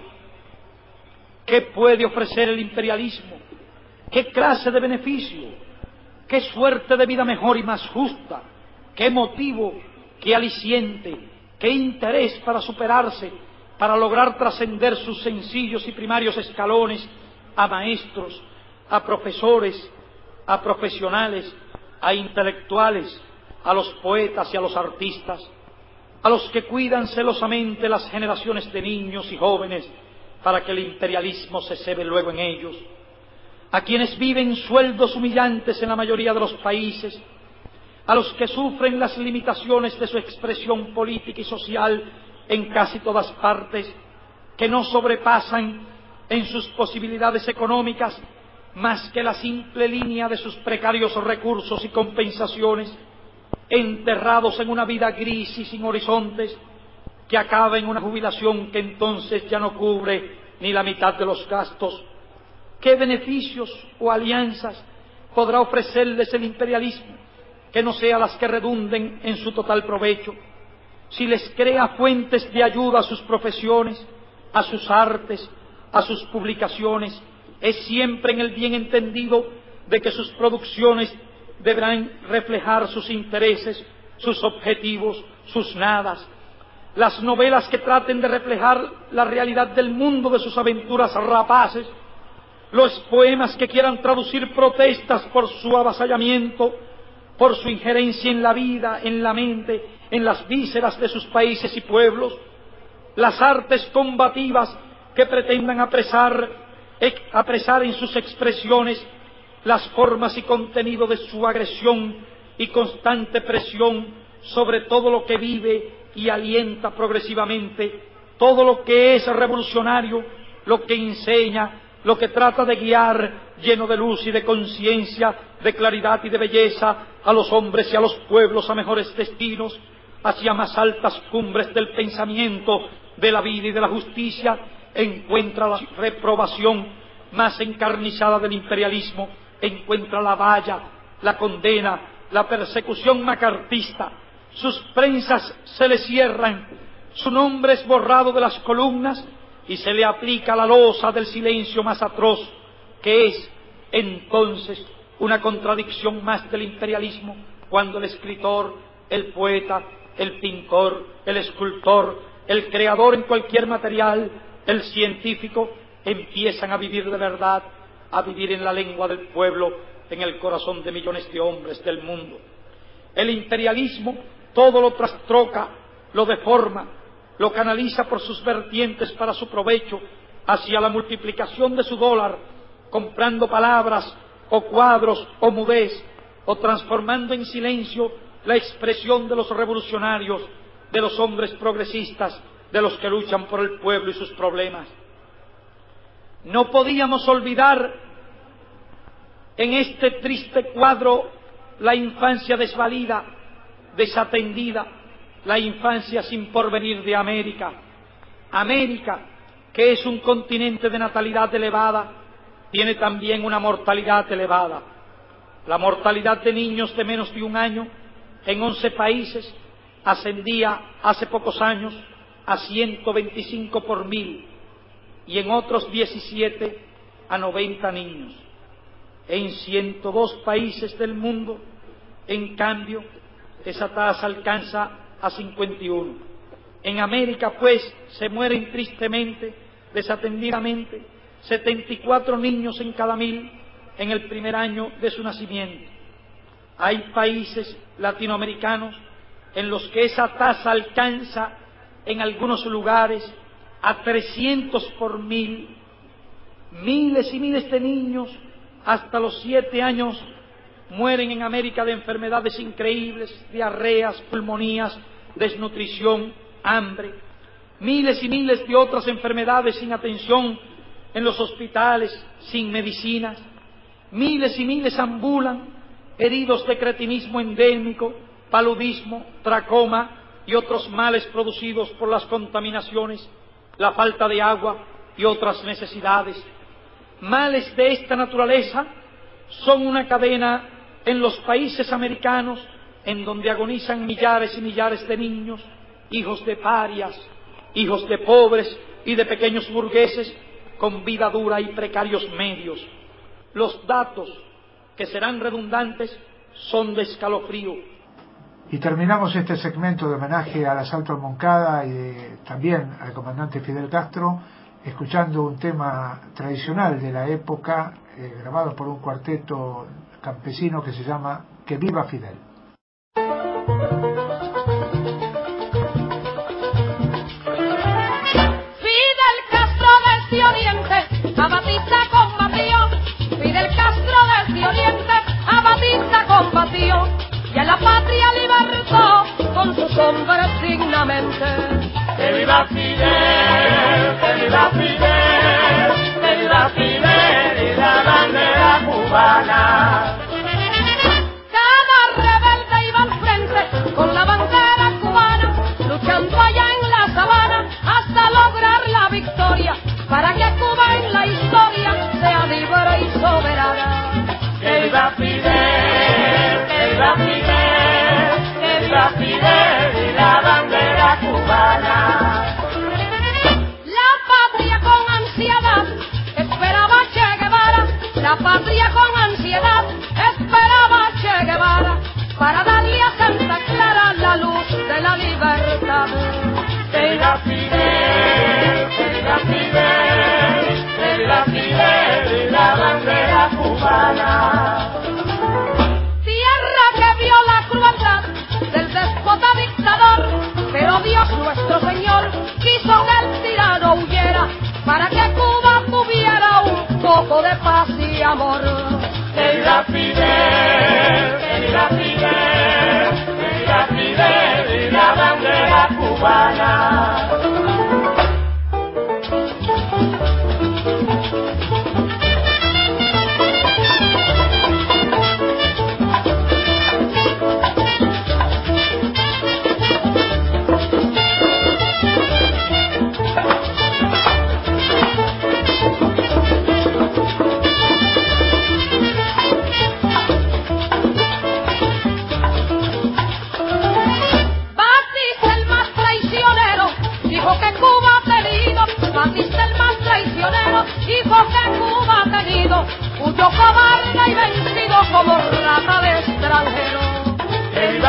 ¿Qué puede ofrecer el imperialismo? ¿Qué clase de beneficio? ¿Qué suerte de vida mejor y más justa? ¿Qué motivo? ¿Qué aliciente? ¿Qué interés para superarse, para lograr trascender sus sencillos y primarios escalones a maestros, a profesores, a profesionales, a intelectuales, a los poetas y a los artistas, a los que cuidan celosamente las generaciones de niños y jóvenes para que el imperialismo se cebe luego en ellos, a quienes viven sueldos humillantes en la mayoría de los países, a los que sufren las limitaciones de su expresión política y social en casi todas partes, que no sobrepasan en sus posibilidades económicas más que la simple línea de sus precarios recursos y compensaciones, enterrados en una vida gris y sin horizontes, que acaba en una jubilación que entonces ya no cubre ni la mitad de los gastos. ¿Qué beneficios o alianzas podrá ofrecerles el imperialismo que no sean las que redunden en su total provecho? Si les crea fuentes de ayuda a sus profesiones, a sus artes, a sus publicaciones, es siempre en el bien entendido de que sus producciones deberán reflejar sus intereses, sus objetivos, sus nadas. Las novelas que traten de reflejar la realidad del mundo de sus aventuras rapaces, los poemas que quieran traducir protestas por su avasallamiento, por su injerencia en la vida, en la mente, en las vísceras de sus países y pueblos, las artes combativas que pretendan apresar en sus expresiones las formas y contenido de su agresión y constante presión sobre todo lo que vive y alienta progresivamente, todo lo que es revolucionario, lo que enseña, lo que trata de guiar, lleno de luz y de conciencia, de claridad y de belleza, a los hombres y a los pueblos a mejores destinos, hacia más altas cumbres del pensamiento, de la vida y de la justicia, encuentra la reprobación más encarnizada del imperialismo, encuentra la valla, la condena, la persecución macartista. Sus prensas se le cierran, su nombre es borrado de las columnas y se le aplica la losa del silencio más atroz, que es entonces una contradicción más del imperialismo, cuando el escritor, el poeta, el pintor, el escultor, el creador en cualquier material, el científico, empiezan a vivir de verdad, a vivir en la lengua del pueblo, en el corazón de millones de hombres del mundo. El imperialismo todo lo trastroca, lo deforma, lo canaliza por sus vertientes para su provecho, hacia la multiplicación de su dólar, comprando palabras o cuadros o mudez, o transformando en silencio la expresión de los revolucionarios, de los hombres progresistas, de los que luchan por el pueblo y sus problemas. No podíamos olvidar en este triste cuadro la infancia desvalida, desatendida, la infancia sin porvenir de América. América, que es un continente de natalidad elevada, tiene también una mortalidad elevada. La mortalidad de niños de menos de un año en 11 países ascendía hace pocos años a 125 por 1000 y en otros 17 a 90 niños. En 102 países del mundo, en cambio, esa tasa alcanza a 51. En América, pues, se mueren tristemente, desatendidamente, 74 niños en cada 1000 en el primer año de su nacimiento. Hay países latinoamericanos en los que esa tasa alcanza, en algunos lugares, a 300 por 1000. Miles y miles de niños, hasta los 7 años, mueren en América de enfermedades increíbles, diarreas, pulmonías, desnutrición, hambre. Miles y miles de otras enfermedades sin atención en los hospitales, sin medicinas. Miles y miles ambulan, heridos de cretinismo endémico, paludismo, tracoma y otros males producidos por las contaminaciones, la falta de agua y otras necesidades. Males de esta naturaleza son una cadena en los países americanos en donde agonizan millares y millares de niños, hijos de parias, hijos de pobres y de pequeños burgueses con vida dura y precarios medios. Los datos, que serán redundantes, son de escalofrío. Y terminamos este segmento de homenaje al asalto al Moncada y también al comandante Fidel Castro, escuchando un tema tradicional de la época, grabado por un cuarteto campesino que se llama Que viva Fidel. Fidel Castro desde Oriente, a Batista combatió. Fidel Castro desde Oriente, a Batista combatió. Y a la patria libertó con sus hombres dignamente. ¡Que viva Fidel! ¡Que viva Fidel! ¡Que viva Fidel y la bandera cubana! Cada rebelde iba al frente con la bandera cubana, luchando allá en la sabana hasta lograr la victoria, para que Cuba en la historia sea libre y soberana. ¡Que viva Fidel! ¡Que viva Fidel! ¡Que viva Fidel y la bandera cubana! La patria con ansiedad esperaba Che Guevara, la patria con ansiedad esperaba Che Guevara, para darle a Santa Clara la luz de la libertad. ¡Que viva Fidel! ¡Que viva Fidel! ¡Que viva Fidel y la bandera cubana! Tierra que vio la crueldad del déspota dictador, pero Dios nuestro Señor quiso que el tirano huyera, para que Cuba tuviera un poco de paz y amor. ¡Que viva Fidel! ¡Que viva Fidel! ¡Que viva Fidel y la bandera cubana!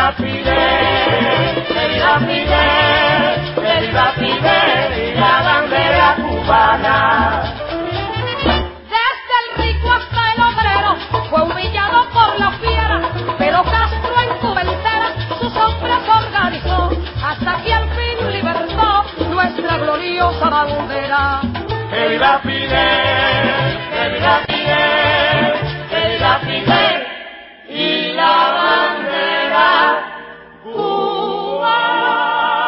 viva Fidel, que viva Fidel, que viva Fidel y la bandera cubana. Desde el rico hasta el obrero fue humillado por la fiera, pero Castro en Cuba entera sus hombres organizó, hasta que al fin libertó nuestra gloriosa bandera. Que viva Fidel, que viva Fidel, que viva Fidel y la bandera cubana.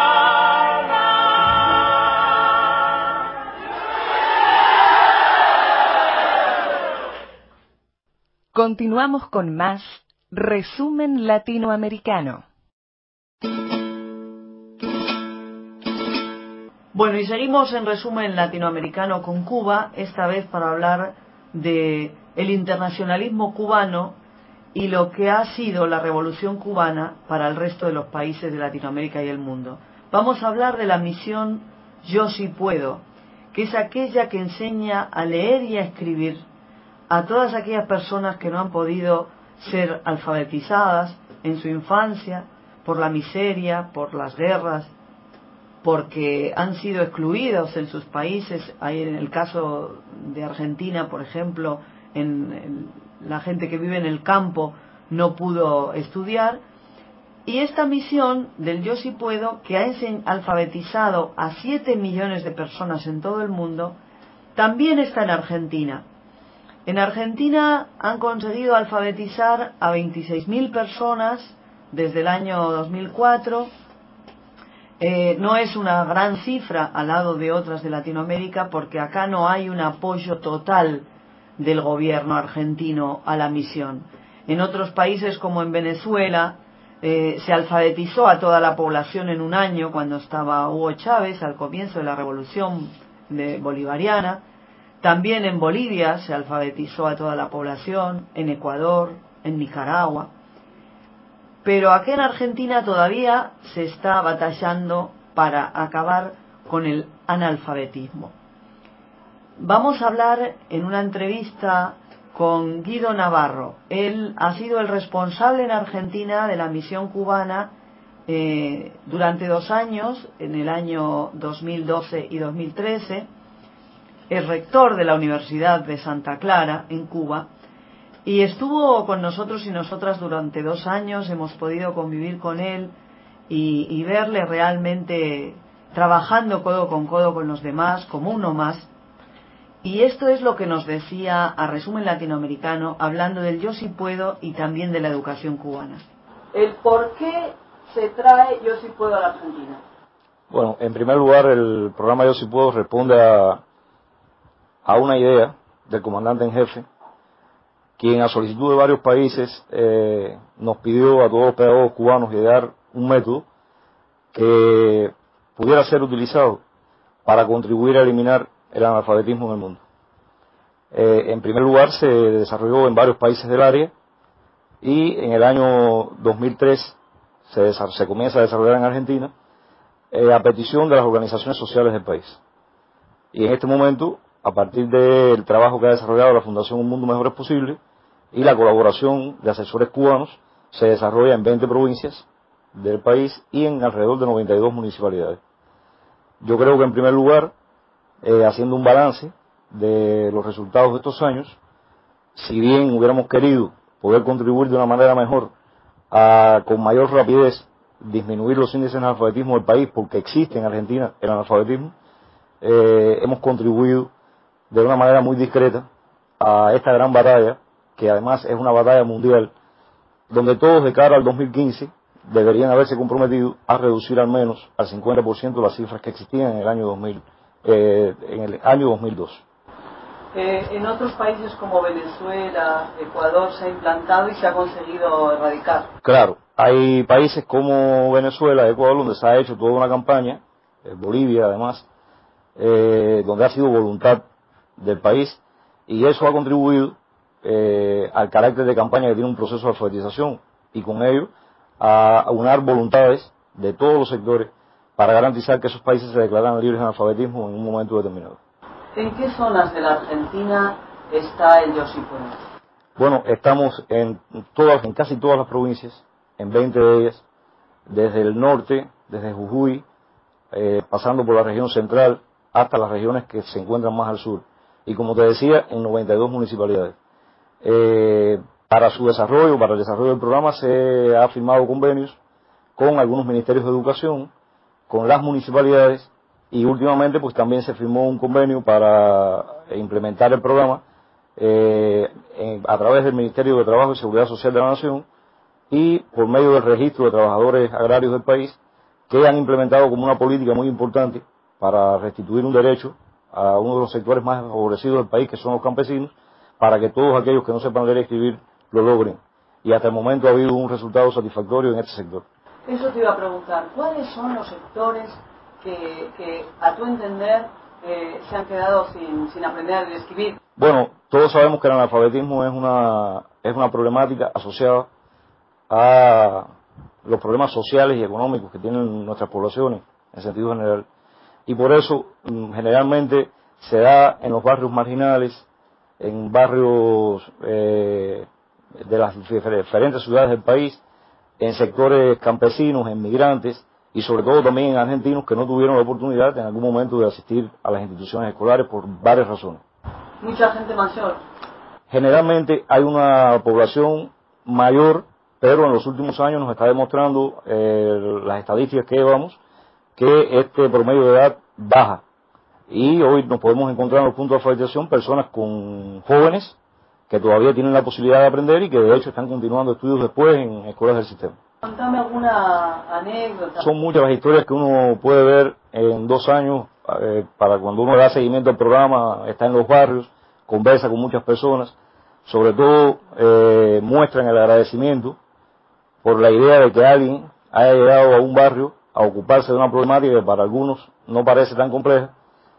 Continuamos con más Resumen Latinoamericano. Bueno, y seguimos en Resumen Latinoamericano con Cuba, esta vez para hablar de el internacionalismo cubano y lo que ha sido la revolución cubana para el resto de los países de Latinoamérica y el mundo. Vamos a hablar de la misión Yo Sí Puedo, que es aquella que enseña a leer y a escribir a todas aquellas personas que no han podido ser alfabetizadas en su infancia por la miseria, por las guerras, porque han sido excluidos en sus países. Hay en el caso de Argentina, por ejemplo, la gente que vive en el campo no pudo estudiar. Y esta misión del Yo Sí Puedo, que ha alfabetizado a 7 millones de personas en todo el mundo, también está en Argentina. En Argentina han conseguido alfabetizar a 26.000 personas desde el año 2004. No es una gran cifra al lado de otras de Latinoamérica, porque acá no hay un apoyo total del gobierno argentino a la misión. En otros países, como en Venezuela, se alfabetizó a toda la población en un año, cuando estaba Hugo Chávez, al comienzo de la revolución bolivariana. También en Bolivia se alfabetizó a toda la población, en Ecuador, en Nicaragua. Pero aquí en Argentina todavía se está batallando para acabar con el analfabetismo. Vamos a hablar en una entrevista con Guido Navarro. Él ha sido el responsable en Argentina de la misión cubana durante 2 años, en el año 2012 y 2013. Es rector de la Universidad de Santa Clara, en Cuba, y estuvo con nosotros y nosotras durante 2 años. Hemos podido convivir con él y verle realmente trabajando codo con los demás, como uno más. Y esto es lo que nos decía a Resumen Latinoamericano, hablando del Yo Sí Puedo y también de la educación cubana. El por qué se trae Yo Sí Puedo a la Argentina. Bueno, en primer lugar, el programa Yo Sí Puedo responde a una idea del comandante en jefe, quien a solicitud de varios países nos pidió a todos los pedagogos cubanos idear un método que pudiera ser utilizado para contribuir a eliminar el analfabetismo en el mundo. En primer lugar, se desarrolló en varios países del área y en el año 2003 se comienza a desarrollar en Argentina a petición de las organizaciones sociales del país. Y en este momento, a partir del trabajo que ha desarrollado la Fundación Un Mundo Mejor es Posible y la colaboración de asesores cubanos, se desarrolla en 20 provincias del país y en alrededor de 92 municipalidades. Yo creo que en primer lugar, haciendo un balance de los resultados de estos años, si bien hubiéramos querido poder contribuir de una manera mejor con mayor rapidez disminuir los índices de analfabetismo del país, porque existe en Argentina el analfabetismo, hemos contribuido de una manera muy discreta a esta gran batalla, que además es una batalla mundial, donde todos de cara al 2015 deberían haberse comprometido a reducir al menos al 50% las cifras que existían en el año 2002. En otros países como Venezuela, Ecuador, se ha implantado y se ha conseguido erradicar. Claro, hay países como Venezuela, Ecuador, donde se ha hecho toda una campaña, Bolivia además, donde ha sido voluntad del país, y eso ha contribuido al carácter de campaña que tiene un proceso de alfabetización, y con ello a aunar voluntades de todos los sectores para garantizar que esos países se declararan libres de analfabetismo en un momento determinado. ¿En qué zonas de la Argentina está el Yo Sí Puedo? Bueno, estamos en casi todas las provincias, en 20 de ellas, desde el norte, desde Jujuy, pasando por la región central hasta las regiones que se encuentran más al sur. Y como te decía, en 92 municipalidades. Para su desarrollo, para el desarrollo del programa, se ha firmado convenios con algunos ministerios de educación, con las municipalidades, y últimamente pues también se firmó un convenio para implementar el programa a través del Ministerio de Trabajo y Seguridad Social de la Nación y por medio del registro de trabajadores agrarios del país, que han implementado como una política muy importante para restituir un derecho a uno de los sectores más favorecidos del país, que son los campesinos, para que todos aquellos que no sepan leer y escribir lo logren. Y hasta el momento ha habido un resultado satisfactorio en este sector. Eso te iba a preguntar, ¿cuáles son los sectores que a tu entender se han quedado sin aprender a escribir? Bueno, todos sabemos que el analfabetismo es una problemática asociada a los problemas sociales y económicos que tienen nuestras poblaciones en sentido general, y por eso generalmente se da en los barrios marginales, en barrios de las diferentes ciudades del país, en sectores campesinos, en migrantes y sobre todo también en argentinos que no tuvieron la oportunidad en algún momento de asistir a las instituciones escolares por varias razones. Mucha gente mayor. Generalmente hay una población mayor, pero en los últimos años nos está demostrando las estadísticas que llevamos que este promedio de edad baja. Y hoy nos podemos encontrar en los puntos de alfabetización personas con jóvenes que todavía tienen la posibilidad de aprender y que de hecho están continuando estudios después en escuelas del sistema. Contame alguna anécdota. Son muchas las historias que uno puede ver en 2 años, para cuando uno da seguimiento al programa, está en los barrios, conversa con muchas personas, sobre todo muestran el agradecimiento por la idea de que alguien haya llegado a un barrio a ocuparse de una problemática que para algunos no parece tan compleja.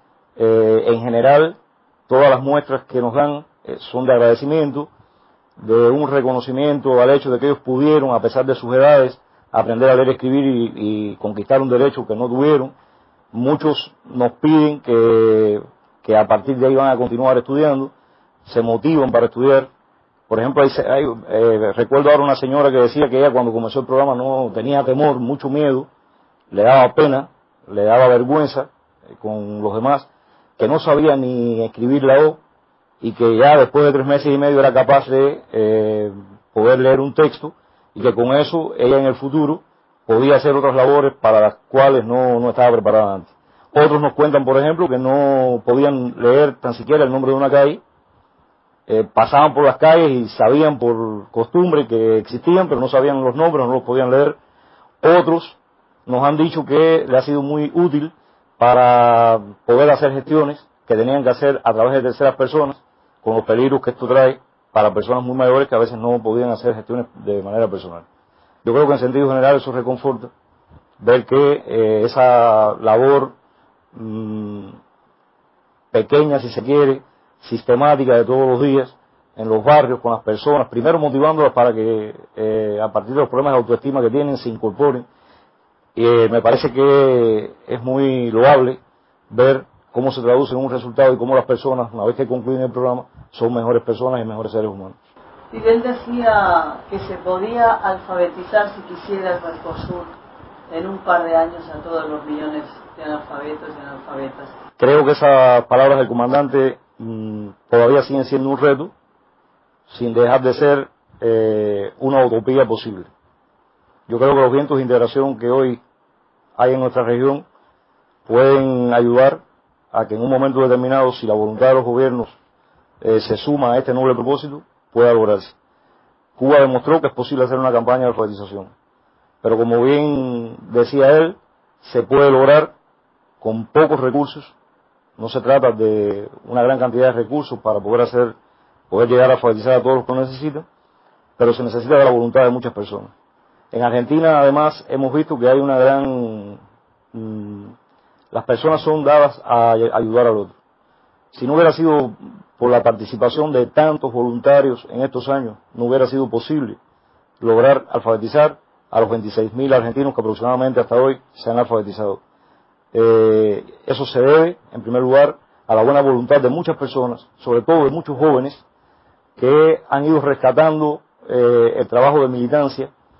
En general, todas las muestras que nos dan son de agradecimiento, de un reconocimiento al hecho de que ellos pudieron, a pesar de sus edades, aprender a leer y escribir y conquistar un derecho que no tuvieron. Muchos nos piden que a partir de ahí van a continuar estudiando, se motivan para estudiar. Por ejemplo, recuerdo ahora una señora que decía que ella cuando comenzó el programa no tenía temor, mucho miedo, le daba pena, le daba vergüenza con los demás, que no sabía ni escribir la O, y que ya después de 3 meses y medio era capaz de poder leer un texto, y que con eso ella en el futuro podía hacer otras labores para las cuales no estaba preparada antes. Otros nos cuentan, por ejemplo, que no podían leer tan siquiera el nombre de una calle, pasaban por las calles y sabían por costumbre que existían, pero no sabían los nombres, no los podían leer. Otros nos han dicho que le ha sido muy útil para poder hacer gestiones que tenían que hacer a través de terceras personas, con los peligros que esto trae para personas muy mayores que a veces no podían hacer gestiones de manera personal. Yo creo que en sentido general eso reconforta, ver que esa labor pequeña, si se quiere, sistemática de todos los días, en los barrios, con las personas, primero motivándolas para que a partir de los problemas de autoestima que tienen se incorporen. Me parece que es muy loable ver cómo se traduce en un resultado y cómo las personas, una vez que concluyen el programa, son mejores personas y mejores seres humanos. Y él decía que se podía alfabetizar si quisiera el Mercosur en un par de años a todos los millones de analfabetos y analfabetas. Creo que esas palabras del comandante todavía siguen siendo un reto, sin dejar de ser una utopía posible. Yo creo que los vientos de integración que hoy hay en nuestra región pueden ayudar a que en un momento determinado, si la voluntad de los gobiernos se suma a este noble propósito, pueda lograrse. Cuba demostró que es posible hacer una campaña de alfabetización, pero como bien decía él, se puede lograr con pocos recursos. No se trata de una gran cantidad de recursos para poder llegar a alfabetizar a todos los que lo necesitan, pero se necesita de la voluntad de muchas personas. En Argentina, además, hemos visto que hay una gran... las personas son dadas a ayudar al otro. Si no hubiera sido por la participación de tantos voluntarios en estos años, no hubiera sido posible lograr alfabetizar a los 26.000 argentinos que aproximadamente hasta hoy se han alfabetizado. Eso se debe, en primer lugar, a la buena voluntad de muchas personas, sobre todo de muchos jóvenes, que han ido rescatando el trabajo de militancia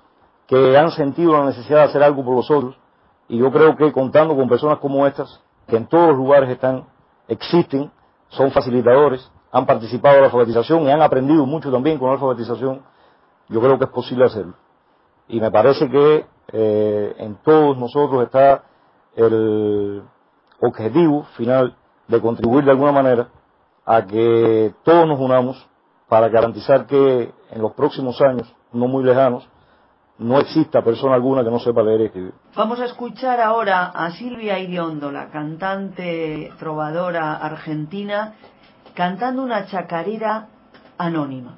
que han sentido la necesidad de hacer algo por los otros, y yo creo que contando con personas como estas, que en todos los lugares existen, son facilitadores, han participado en la alfabetización y han aprendido mucho también con la alfabetización, yo creo que es posible hacerlo. Y me parece que en todos nosotros está el objetivo final de contribuir de alguna manera a que todos nos unamos para garantizar que en los próximos años, no muy lejanos, no exista persona alguna que no sepa leer y escribir. Vamos a escuchar ahora a Silvia Iriondo, la cantante trovadora argentina, cantando una chacarera anónima.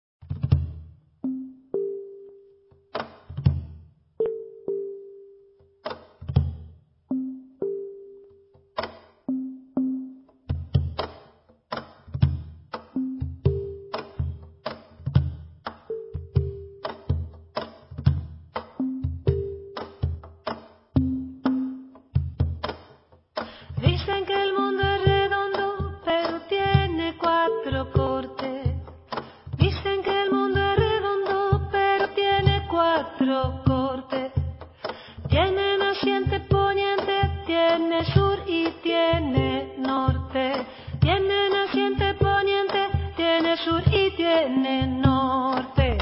Dicen que el mundo es redondo, pero tiene cuatro cortes. Dicen que el mundo es redondo, pero tiene cuatro cortes. Tiene naciente, poniente, tiene sur y tiene norte. Tiene naciente, poniente, tiene sur y tiene norte.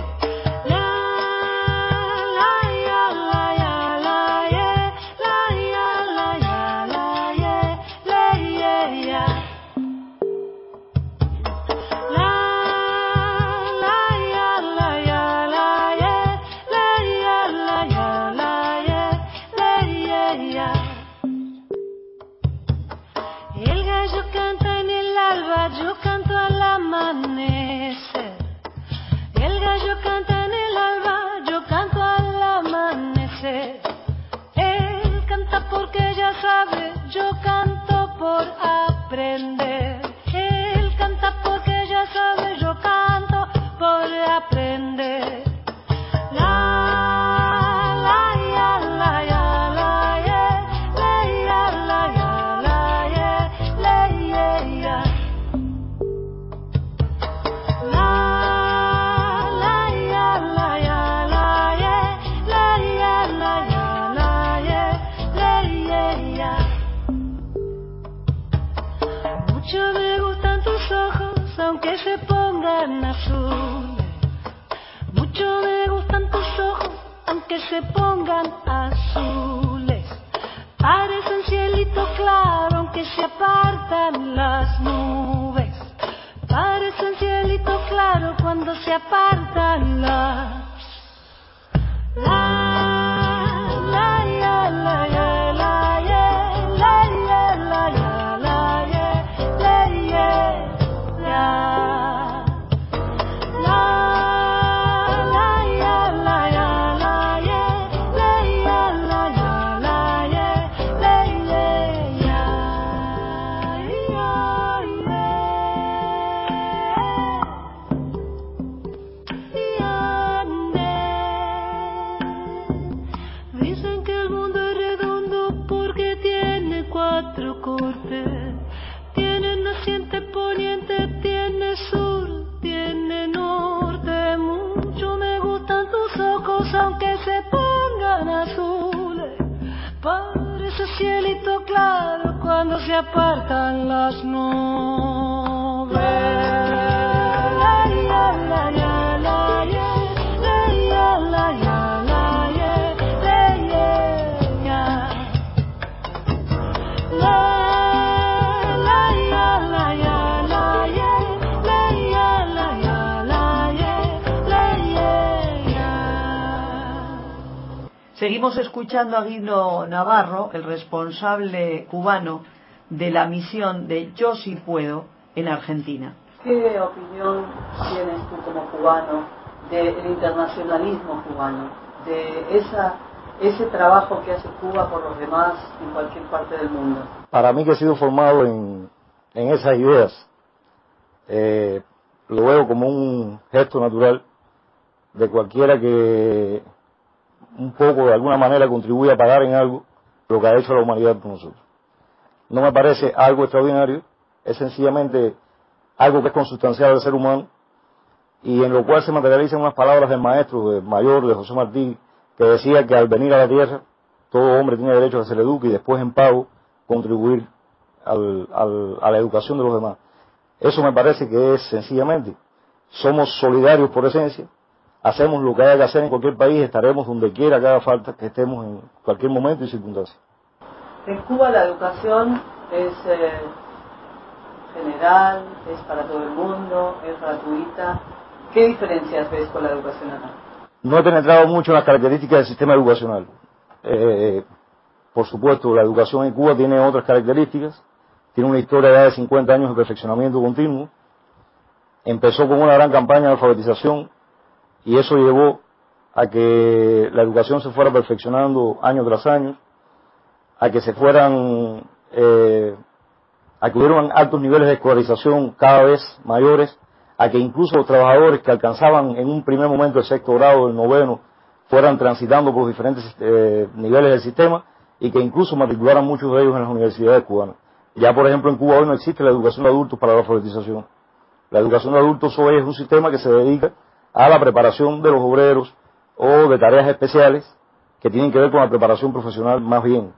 El gallo canta en el alba, yo canto al amanecer. El gallo canta en el alba, yo canto al amanecer. Él canta porque ya sabe, yo canto por aprender. Él canta porque ya sabe, yo canto por aprender. Mucho me gustan tus ojos, aunque se pongan azules. Mucho me gustan tus ojos, aunque se pongan azules. Parecen cielito claro, aunque se apartan las nubes. Parecen cielito claro cuando se apartan las. Dicen que el mundo es redondo porque tiene cuatro cortes. Tiene naciente, poniente, tiene sur, tiene norte. Mucho me gustan tus ojos, aunque se pongan azules. Parece cielito claro cuando se apartan las nubes. Seguimos escuchando a Guido Navarro, el responsable cubano de la misión de Yo Sí Puedo en Argentina. ¿Qué opinión tienes tú como cubano del internacionalismo cubano, de ese trabajo que hace Cuba por los demás en cualquier parte del mundo? Para mí, que he sido formado en esas ideas, lo veo como un gesto natural de cualquiera que un poco, de alguna manera, contribuye a pagar en algo lo que ha hecho la humanidad por nosotros. No me parece algo extraordinario, es sencillamente algo que es consustancial del ser humano y en lo cual se materializan unas palabras del maestro, del mayor, de José Martí, que decía que al venir a la tierra, todo hombre tiene derecho a que se le eduque y después en pago contribuir a la educación de los demás. Eso me parece que es sencillamente, somos solidarios por esencia, hacemos lo que haya que hacer en cualquier país, estaremos donde quiera que haga falta que estemos en cualquier momento y circunstancia. En Cuba la educación es general, es para todo el mundo, es gratuita. ¿Qué diferencias ves con la educación acá? No he penetrado mucho en las características del sistema educacional. Por supuesto, la educación en Cuba tiene otras características, tiene una historia ya de 50 años de perfeccionamiento continuo, empezó con una gran campaña de alfabetización y eso llevó a que la educación se fuera perfeccionando año tras año, a que se fueran, a que hubieran altos niveles de escolarización cada vez mayores, a que incluso los trabajadores que alcanzaban en un primer momento el sexto grado, el noveno, fueran transitando por los diferentes niveles del sistema y que incluso matricularan muchos de ellos en las universidades cubanas. Ya, por ejemplo, en Cuba hoy no existe la educación de adultos para la alfabetización. La educación de adultos hoy es un sistema que se dedica a la preparación de los obreros o de tareas especiales que tienen que ver con la preparación profesional más bien.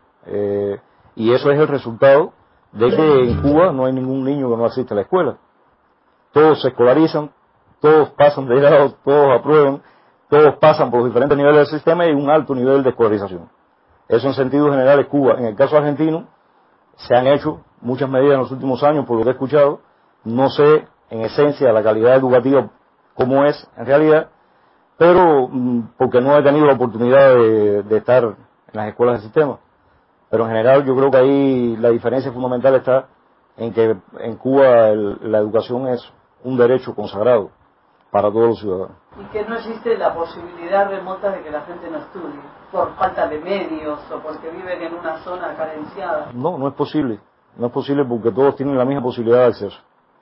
Y eso es el resultado de que en Cuba no hay ningún niño que no asiste a la escuela. Todos se escolarizan, todos pasan de grado, todos aprueban, todos pasan por los diferentes niveles del sistema y hay un alto nivel de escolarización. Eso en sentido general es Cuba. En el caso argentino se han hecho muchas medidas en los últimos años, por lo que he escuchado. No sé en esencia la calidad educativa cómo es en realidad, pero porque no he tenido la oportunidad de estar en las escuelas del sistema. Pero en general yo creo que ahí la diferencia fundamental está en que en Cuba la educación es un derecho consagrado para todos los ciudadanos. Y que no existe la posibilidad remota de que la gente no estudie, por falta de medios o porque viven en una zona carenciada. No, no es posible. No es posible porque todos tienen la misma posibilidad de acceso.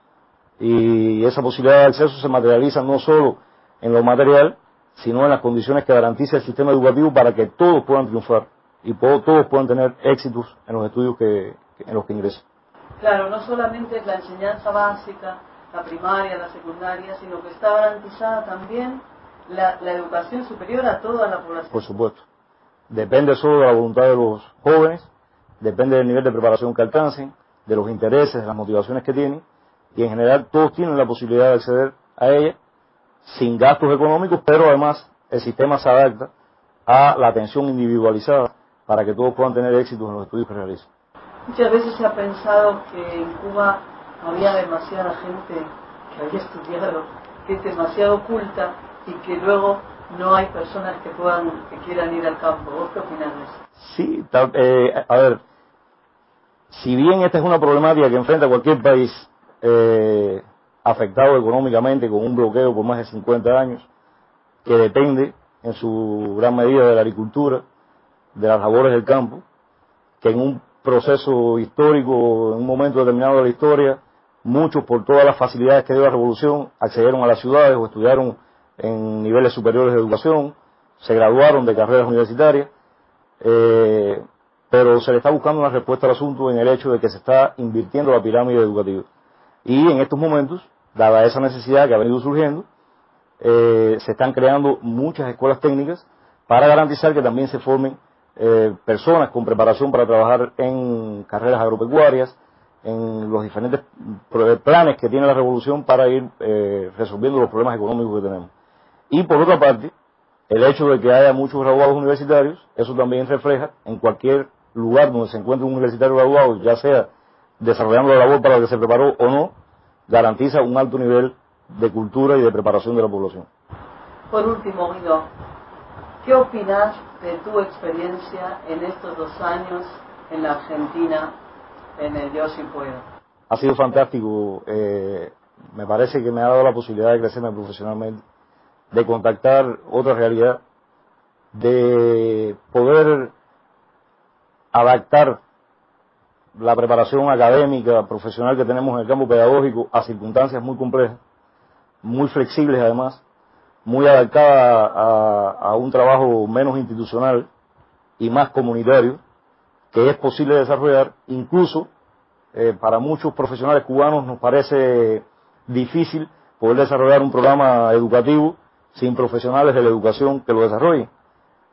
Y esa posibilidad de acceso se materializa no solo en lo material, sino en las condiciones que garantiza el sistema educativo para que todos puedan triunfar y todos puedan tener éxitos en los estudios en los que ingresan. Claro, no solamente es la enseñanza básica, la primaria, la secundaria, sino que está garantizada también la educación superior a toda la población. Por supuesto. Depende solo de la voluntad de los jóvenes, depende del nivel de preparación que alcancen, de los intereses, de las motivaciones que tienen, y en general todos tienen la posibilidad de acceder a ella sin gastos económicos, pero además el sistema se adapta a la atención individualizada para que todos puedan tener éxitos en los estudios que realizan. Muchas veces se ha pensado que en Cuba había demasiada gente que había estudiado, que es demasiado culta y que luego no hay personas que quieran ir al campo. ¿Vos qué opinas de eso? Sí, a ver, si bien esta es una problemática que enfrenta cualquier país afectado económicamente con un bloqueo por más de 50 años, que depende en su gran medida de la agricultura, de las labores del campo, que en un proceso histórico, en un momento determinado de la historia, muchos por todas las facilidades que dio la revolución accedieron a las ciudades o estudiaron en niveles superiores de educación, se graduaron de carreras universitarias, pero se le está buscando una respuesta al asunto en el hecho de que se está invirtiendo la pirámide educativa. Y en estos momentos, dada esa necesidad que ha venido surgiendo, se están creando muchas escuelas técnicas para garantizar que también se formen personas con preparación para trabajar en carreras agropecuarias, en los diferentes planes que tiene la revolución para ir resolviendo los problemas económicos que tenemos. Y por otra parte, el hecho de que haya muchos graduados universitarios, eso también refleja en cualquier lugar donde se encuentre un universitario graduado, ya sea desarrollando la labor para la que se preparó o no, garantiza un alto nivel de cultura y de preparación de la población. Por último, Guido, ¿qué opinas de tu experiencia en estos 2 años en la Argentina, en el Yo Sí Puedo? Ha sido fantástico. Me parece que me ha dado la posibilidad de crecerme profesionalmente, de contactar otra realidad, de poder adaptar la preparación académica, profesional que tenemos en el campo pedagógico a circunstancias muy complejas, muy flexibles además, muy adaptada a un trabajo menos institucional y más comunitario, que es posible desarrollar. Incluso para muchos profesionales cubanos nos parece difícil poder desarrollar un programa educativo sin profesionales de la educación que lo desarrollen.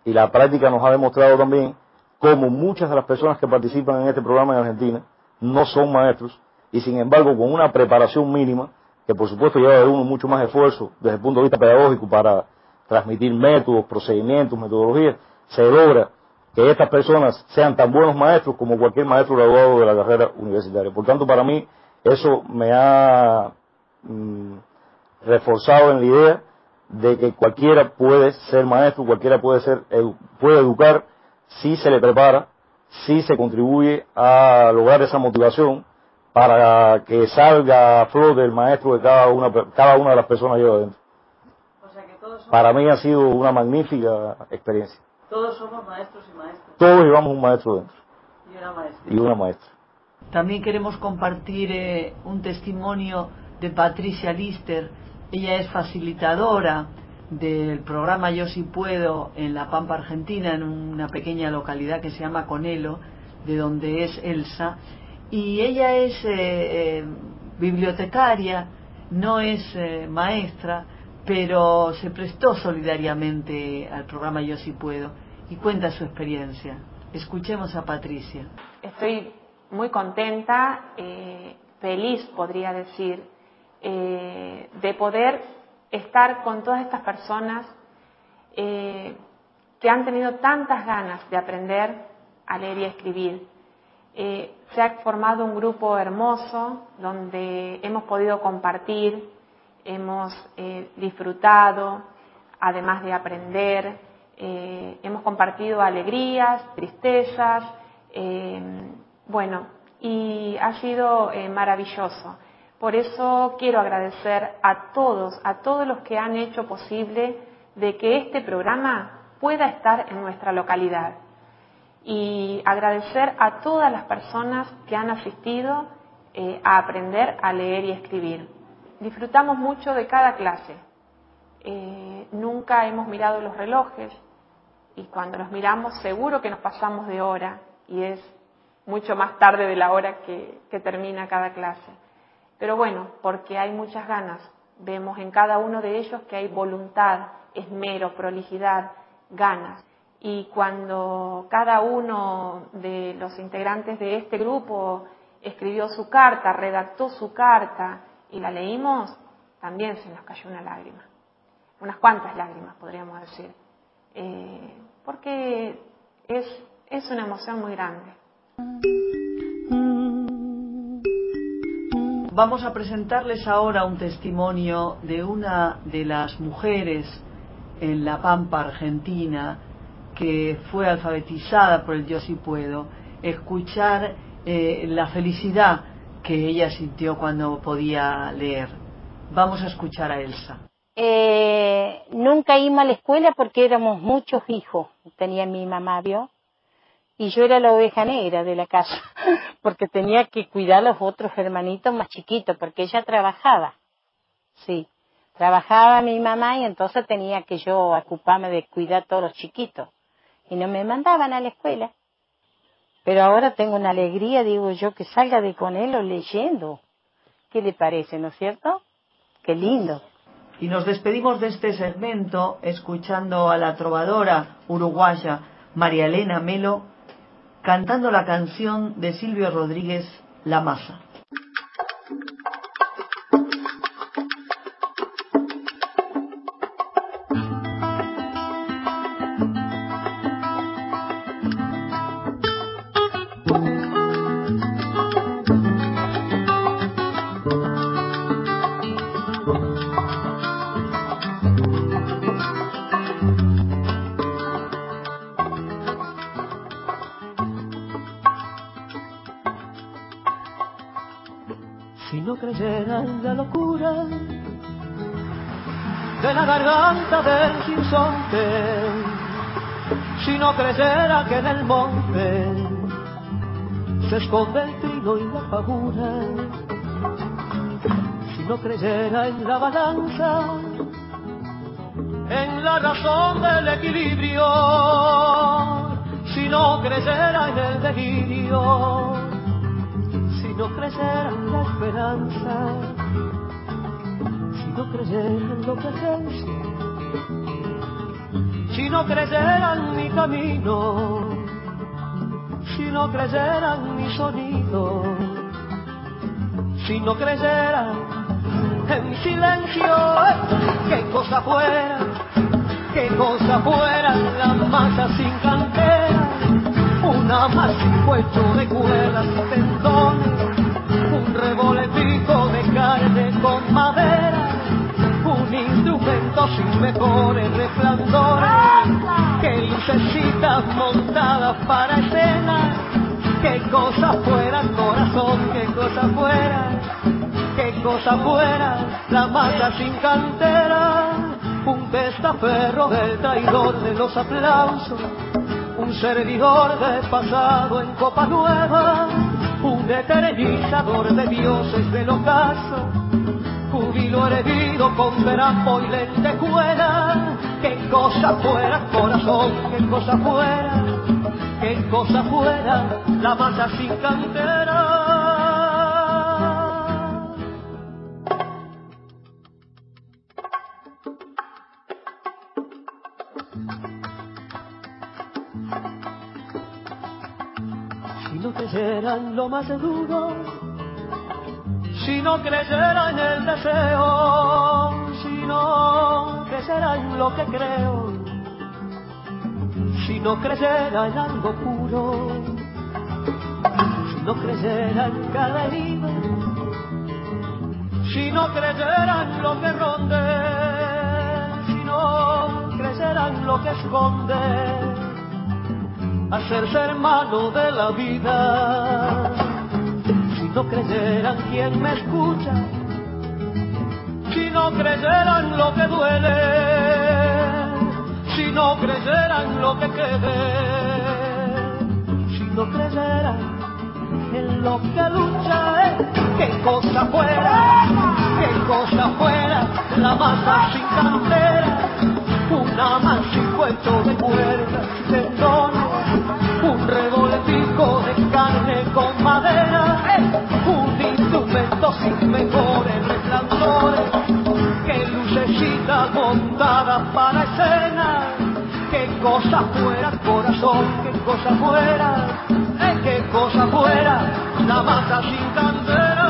y la práctica nos ha demostrado también cómo muchas de las personas que participan en este programa en Argentina no son maestros, y sin embargo con una preparación mínima, que por supuesto lleva de uno mucho más esfuerzo desde el punto de vista pedagógico para transmitir métodos, procedimientos, metodologías, se logra que estas personas sean tan buenos maestros como cualquier maestro graduado de la carrera universitaria. Por tanto, para mí, eso me ha reforzado en la idea de que cualquiera puede ser maestro, cualquiera puede educar si se le prepara, si se contribuye a lograr esa motivación para que salga a flote el maestro de cada una de las personas lleva adentro. O sea que todos somos... Para mí ha sido una magnífica experiencia. Todos somos maestros y maestras. Todos llevamos un maestro dentro. Y una maestra. Y una maestra. También queremos compartir un testimonio de Patricia Lister. Ella es facilitadora del programa Yo Sí Puedo en La Pampa, Argentina, en una pequeña localidad que se llama Conelo, de donde es Elsa. Y ella es bibliotecaria, no es maestra, pero se prestó solidariamente al programa Yo Sí Puedo y cuenta su experiencia. Escuchemos a Patricia. Estoy muy contenta, feliz podría decir, de poder estar con todas estas personas que han tenido tantas ganas de aprender a leer y a escribir. Se ha formado un grupo hermoso donde hemos podido compartir, hemos disfrutado, además de aprender, hemos compartido alegrías, tristezas, y ha sido maravilloso. Por eso quiero agradecer a todos los que han hecho posible de que este programa pueda estar en nuestra localidad. Y agradecer a todas las personas que han asistido a aprender a leer y escribir. Disfrutamos mucho de cada clase. Nunca hemos mirado los relojes y cuando los miramos seguro que nos pasamos de hora y es mucho más tarde de la hora que termina cada clase. Pero bueno, porque hay muchas ganas. Vemos en cada uno de ellos que hay voluntad, esmero, prolijidad, ganas. Y cuando cada uno de los integrantes de este grupo escribió su carta, redactó su carta y la leímos, también se nos cayó una lágrima. Unas cuantas lágrimas, podríamos decir. Porque es una emoción muy grande. Vamos a presentarles ahora un testimonio de una de las mujeres en La Pampa, Argentina, que fue alfabetizada por el Yo Sí Puedo, escuchar la felicidad que ella sintió cuando podía leer. Vamos a escuchar a Elsa. Nunca iba a la escuela porque éramos muchos hijos. Tenía mi mamá, ¿vio? Y yo era la oveja negra de la casa, porque tenía que cuidar a los otros hermanitos más chiquitos, porque ella trabajaba. Sí, trabajaba mi mamá y entonces tenía que yo ocuparme de cuidar a todos los chiquitos. Y no me mandaban a la escuela. Pero ahora tengo una alegría, digo yo, que salga de Conelo leyendo. ¿Qué le parece, no es cierto? Qué lindo. Y nos despedimos de este segmento escuchando a la trovadora uruguaya María Elena Melo cantando la canción de Silvio Rodríguez, La Masa. Si no creyera en la locura de la garganta del sinsonte, si no creyera que en el monte se esconde el trino y la pavura, si no creyera en la balanza, en la razón del equilibrio, si no creyera en el delirio, si no creyera en la esperanza, si no creyera en lo que es, si no creyeran mi camino, si no creyeran mi sonido, si no creyeran en mi silencio, qué cosa fuera la masa sin cantera, una masifuecho de cuerdas y tendones, un revoletico de carne con madera, un instrumento sin mejores resplandores, que lucecitas montadas para escena, qué cosa fuera corazón, qué cosa fuera la masa sin cantera, un testaferro del traidor de los aplausos, un servidor del pasado en copa nueva, un eternizador de dioses del ocaso, júbilo erguido con verampo y lentejuela, qué cosa fuera corazón, qué cosa fuera la masa sin cantera. Si no creyeran lo más duro, si no creyeran el deseo, si no creyeran lo que creo, si no creyeran algo puro, si no creyeran cada herida, si no creyeran lo que ronde, si no creyeran lo que esconde, hacerse hermano de la vida, si no creyeran quien me escucha, si no creyeran lo que duele, si no creyeran lo que quede, si no creyeran en lo que lucha, qué cosa fuera la masa sin cantera, una masifuecho de cuerdas y tendones, un revoltijo de carne con madera, un instrumento sin mejores resplandores, que lucecita montada para escena, qué cosa fuera corazón, qué cosa fuera la masa sin cantera.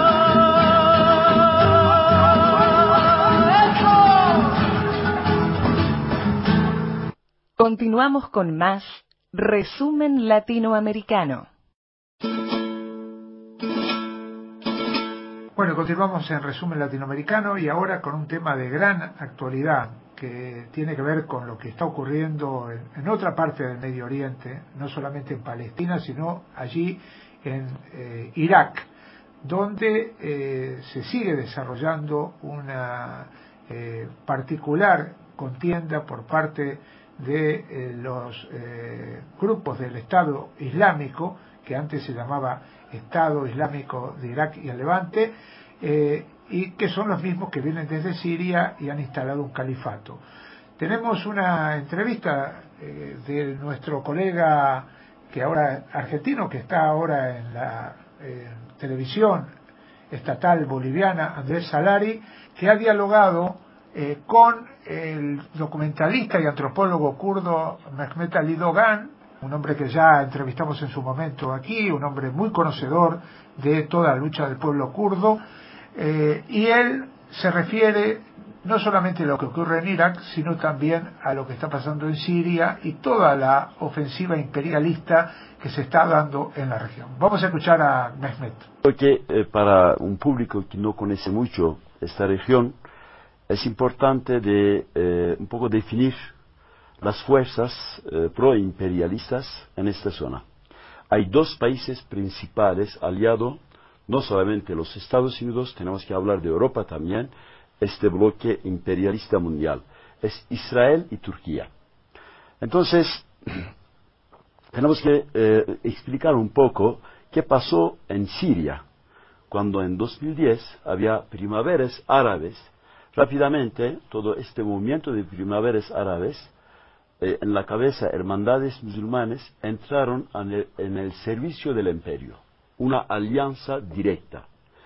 Continuamos con más Resumen Latinoamericano. Bueno, continuamos en Resumen Latinoamericano y ahora con un tema de gran actualidad que tiene que ver con lo que está ocurriendo en otra parte del Medio Oriente, no solamente en Palestina, sino allí en Irak, donde se sigue desarrollando una particular contienda por parte de los grupos del Estado Islámico, que antes se llamaba Estado Islámico de Irak y el Levante, y que son los mismos que vienen desde Siria y han instalado un califato. Tenemos una entrevista de nuestro colega argentino, que está ahora en la televisión estatal boliviana, Andrés Salari, que ha dialogado con el documentalista y antropólogo kurdo Mehmet Ali Dogan, un hombre que ya entrevistamos en su momento aquí, un hombre muy conocedor de toda la lucha del pueblo kurdo, y él se refiere no solamente a lo que ocurre en Irak, sino también a lo que está pasando en Siria y toda la ofensiva imperialista que se está dando en la región. Vamos a escuchar a Mehmet. Porque para un público que no conoce mucho esta región, es importante un poco definir las fuerzas proimperialistas en esta zona. Hay dos países principales aliados, no solamente los Estados Unidos, tenemos que hablar de Europa también, este bloque imperialista mundial. Es Israel y Turquía. Entonces, tenemos que explicar un poco qué pasó en Siria, cuando en 2010 había primaveras árabes. Rápidamente, todo este movimiento de primaveras árabes, en la cabeza hermandades musulmanes, entraron en el servicio del imperio, una alianza directa,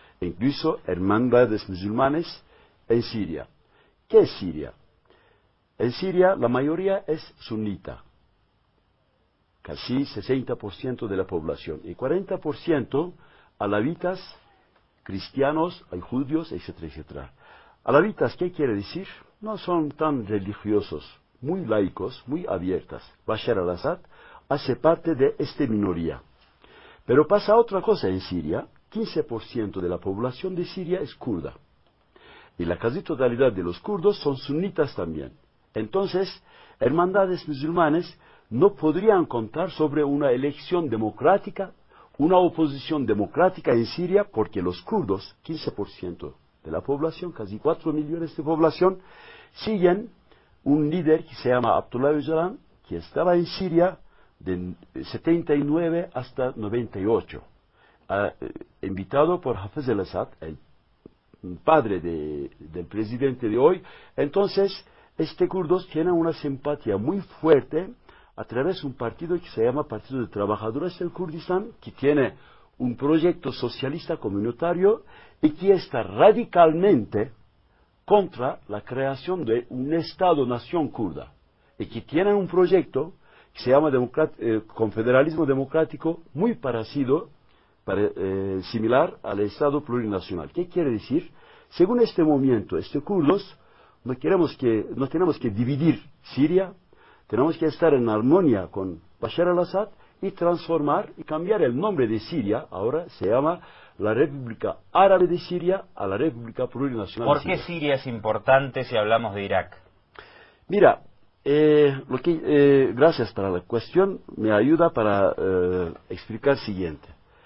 incluso hermandades musulmanes en Siria. ¿Qué es Siria? En Siria la mayoría es sunita, casi 60% de la población, y 40% alavitas, cristianos, hay judíos, etcétera, etcétera. Alavitas, ¿qué quiere decir? No son tan religiosos, muy laicos, muy abiertas. Bashar al-Assad hace parte de esta minoría. Pero pasa otra cosa en Siria, 15% de la población de Siria es kurda. Y la casi totalidad de los kurdos son sunitas también. Entonces, hermandades musulmanes no podrían contar sobre una elección democrática, una oposición democrática en Siria, porque los kurdos, 15% de la población, casi 4 millones de población, siguen un líder que se llama Abdullah Öcalan, que estaba en Siria de 79 hasta 98, invitado por Hafez al-Assad, el padre del presidente de hoy. Entonces, kurdos tienen una simpatía muy fuerte a través de un partido que se llama Partido de Trabajadores del Kurdistán, que tiene un proyecto socialista comunitario y que está radicalmente contra la creación de un Estado-nación kurda, y que tienen un proyecto que se llama confederalismo democrático muy parecido, similar al Estado plurinacional. ¿Qué quiere decir? Según este movimiento, kurdos, no tenemos que dividir Siria, tenemos que estar en armonía con Bashar al-Assad y transformar y cambiar el nombre de Siria. Ahora se llama la República Árabe de Siria a la República Plurinacional ¿Por de Siria. qué Siria es importante si hablamos de Irak? Mira, gracias para la cuestión, me ayuda para explicar lo siguiente.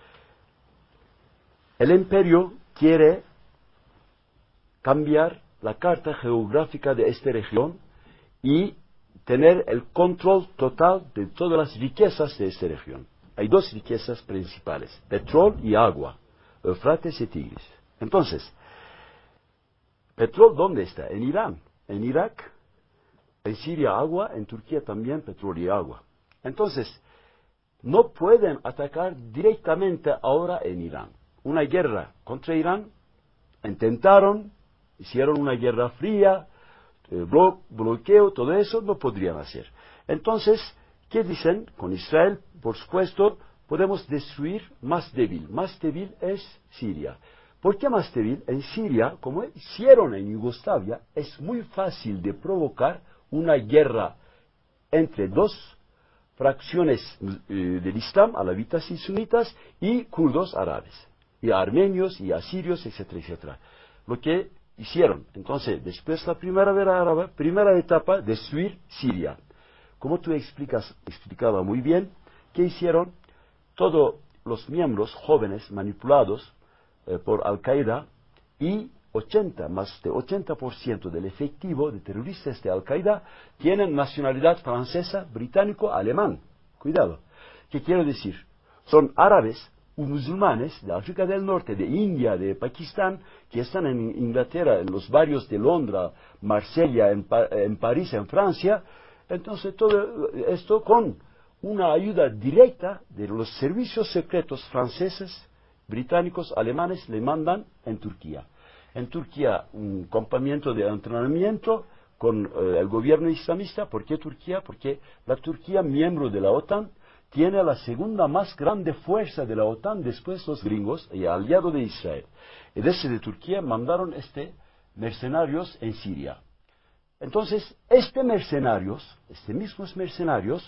El imperio quiere cambiar la carta geográfica de esta región y tener el control total de todas las riquezas de esta región. Hay dos riquezas principales, petróleo y agua, Eufrates y Tigris. Entonces, petróleo, ¿dónde está? En Irán, en Irak, en Siria agua, en Turquía también petróleo y agua. Entonces, no pueden atacar directamente ahora en Irán. Una guerra contra Irán, intentaron, hicieron una guerra fría, bloqueo, todo eso no podrían hacer. Entonces, ¿qué dicen? Con Israel, por supuesto, podemos destruir más débil. Más débil es Siria. ¿Por qué más débil? En Siria, como hicieron en Yugoslavia, es muy fácil de provocar una guerra entre dos fracciones del Islam, alavitas y sunitas, y kurdos árabes, y armenios, y asirios, etcétera, etcétera. Lo que hicieron. Entonces, después la primera etapa, destruir Siria. Como tú explicaba muy bien, ¿qué hicieron? Todos los miembros jóvenes manipulados por Al-Qaeda y más de 80% del efectivo de terroristas de Al-Qaeda tienen nacionalidad francesa, británico, alemán. Cuidado. ¿Qué quiero decir? Son árabes musulmanes de África del Norte, de India, de Pakistán, que están en Inglaterra, en los barrios de Londres, Marsella, en París, en Francia. Entonces todo esto con una ayuda directa de los servicios secretos franceses, británicos, alemanes, le mandan en Turquía. En Turquía un campamento de entrenamiento con el gobierno islamista. ¿Por qué Turquía? Porque la Turquía, miembro de la OTAN, tiene la segunda más grande fuerza de la OTAN después los gringos y aliado de Israel. Y desde Turquía mandaron mercenarios en Siria. Entonces, mismos mercenarios,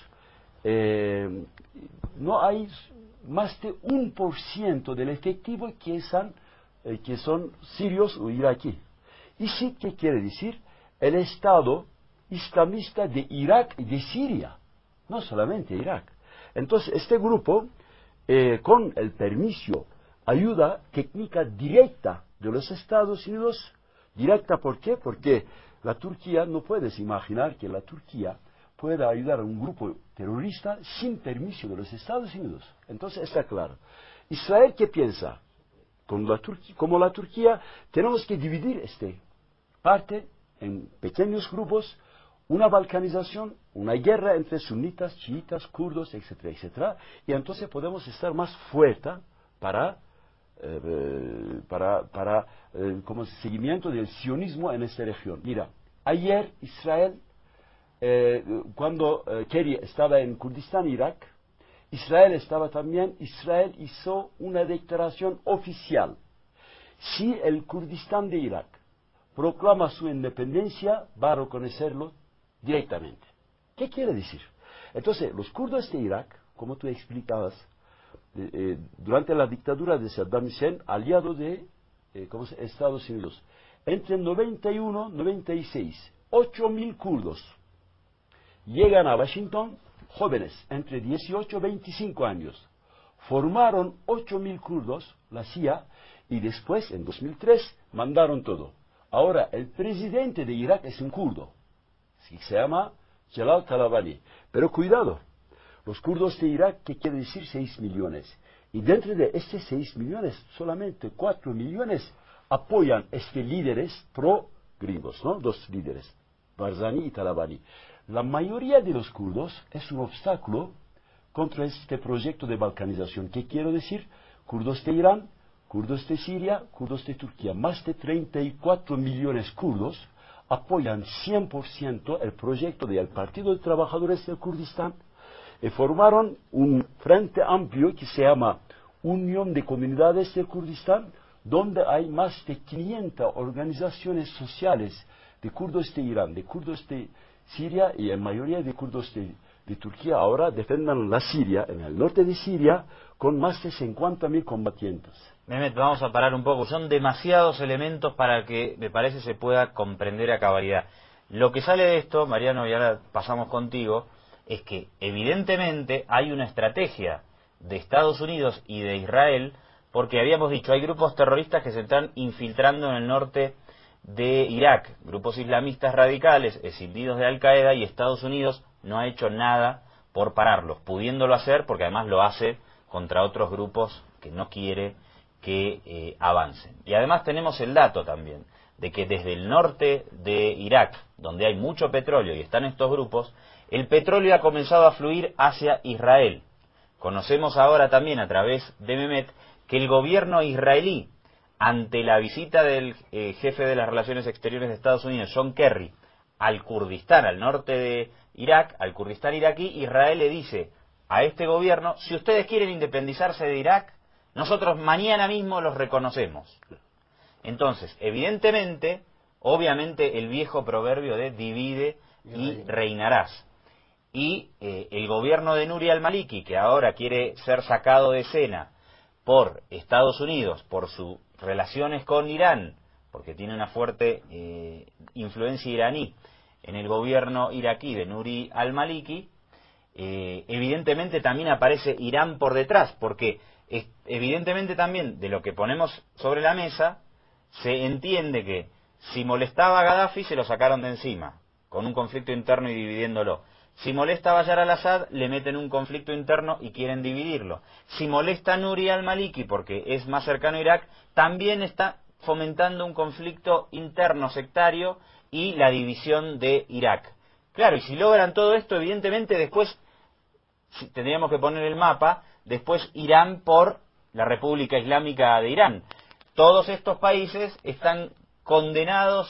no hay más de 1% del efectivo que son sirios o iraquíes. ¿Y sí qué quiere decir? El Estado islamista de Irak y de Siria, no solamente Irak. Entonces, este grupo, con el permiso, ayuda técnica directa de los Estados Unidos. Directa, ¿por qué? Porque la Turquía, no puedes imaginar que la Turquía pueda ayudar a un grupo terrorista sin permiso de los Estados Unidos. Entonces, está claro. Israel, ¿qué piensa? Como la Turquía, tenemos que dividir esta parte en pequeños grupos, una balcanización, una guerra entre sunitas, chiitas, kurdos, etcétera, etcétera, y entonces podemos estar más fuerte como seguimiento del sionismo en esta región. Mira, ayer Israel cuando Kerry estaba en Kurdistán, Irak, Israel estaba también. Israel hizo una declaración oficial. Si el Kurdistán de Irak proclama su independencia, va a reconocerlo directamente. ¿Qué quiere decir? Entonces, los kurdos de Irak, como tú explicabas, durante la dictadura de Saddam Hussein, aliado de Estados Unidos, entre 91 y 96, 8.000 kurdos llegan a Washington, jóvenes, entre 18 y 25 años. Formaron 8.000 kurdos, la CIA, y después, en 2003, mandaron todo. Ahora, el presidente de Irak es un kurdo, se llama Jalal Talabani. Pero cuidado, los kurdos de Irak, ¿qué quiere decir? 6 millones. Y dentro de estos 6 millones, solamente 4 millones apoyan líderes pro-gringos, ¿no? Dos líderes, Barzani y Talabani. La mayoría de los kurdos es un obstáculo contra este proyecto de balcanización. ¿Qué quiero decir? Kurdos de Irán, kurdos de Siria, kurdos de Turquía. Más de 34 millones kurdos apoyan 100% el proyecto del Partido de Trabajadores del Kurdistán y formaron un frente amplio que se llama Unión de Comunidades del Kurdistán, donde hay más de 500 organizaciones sociales de kurdos de Irán, de kurdos de Siria y en mayoría de kurdos de Turquía. Ahora defienden la Siria, en el norte de Siria, con más de 50.000 combatientes. Mehmet, vamos a parar un poco. Son demasiados elementos para que, me parece, se pueda comprender a cabalidad. Lo que sale de esto, Mariano, y ahora pasamos contigo, es que evidentemente hay una estrategia de Estados Unidos y de Israel, porque habíamos dicho, hay grupos terroristas que se están infiltrando en el norte de Irak, grupos islamistas radicales, escindidos de Al-Qaeda, y Estados Unidos no ha hecho nada por pararlos, pudiéndolo hacer, porque además lo hace contra otros grupos que no quiere que avancen. Y además tenemos el dato también de que desde el norte de Irak, donde hay mucho petróleo y están estos grupos, el petróleo ha comenzado a fluir hacia Israel. Conocemos ahora también a través de Mehmet que el gobierno israelí, ante la visita del jefe de las Relaciones Exteriores de Estados Unidos, John Kerry, al Kurdistán, al norte de Irak, al Kurdistán iraquí, Israel le dice a este gobierno, si ustedes quieren independizarse de Irak, nosotros mañana mismo los reconocemos. Entonces, evidentemente, obviamente el viejo proverbio de divide y reinarás. Y el gobierno de Nuri al-Maliki, que ahora quiere ser sacado de escena por Estados Unidos, por sus relaciones con Irán, porque tiene una fuerte influencia iraní en el gobierno iraquí de Nuri al-Maliki, evidentemente también aparece Irán por detrás, porque evidentemente también de lo que ponemos sobre la mesa se entiende que si molestaba a Gaddafi se lo sacaron de encima, con un conflicto interno y dividiéndolo. Si molesta a Bashar al-Assad, le meten un conflicto interno y quieren dividirlo. Si molesta a Nuri al-Maliki, porque es más cercano a Irak, también está fomentando un conflicto interno sectario y la división de Irak. Claro, y si logran todo esto, evidentemente después, tendríamos que poner el mapa, después Irán por la República Islámica de Irán. Todos estos países están condenados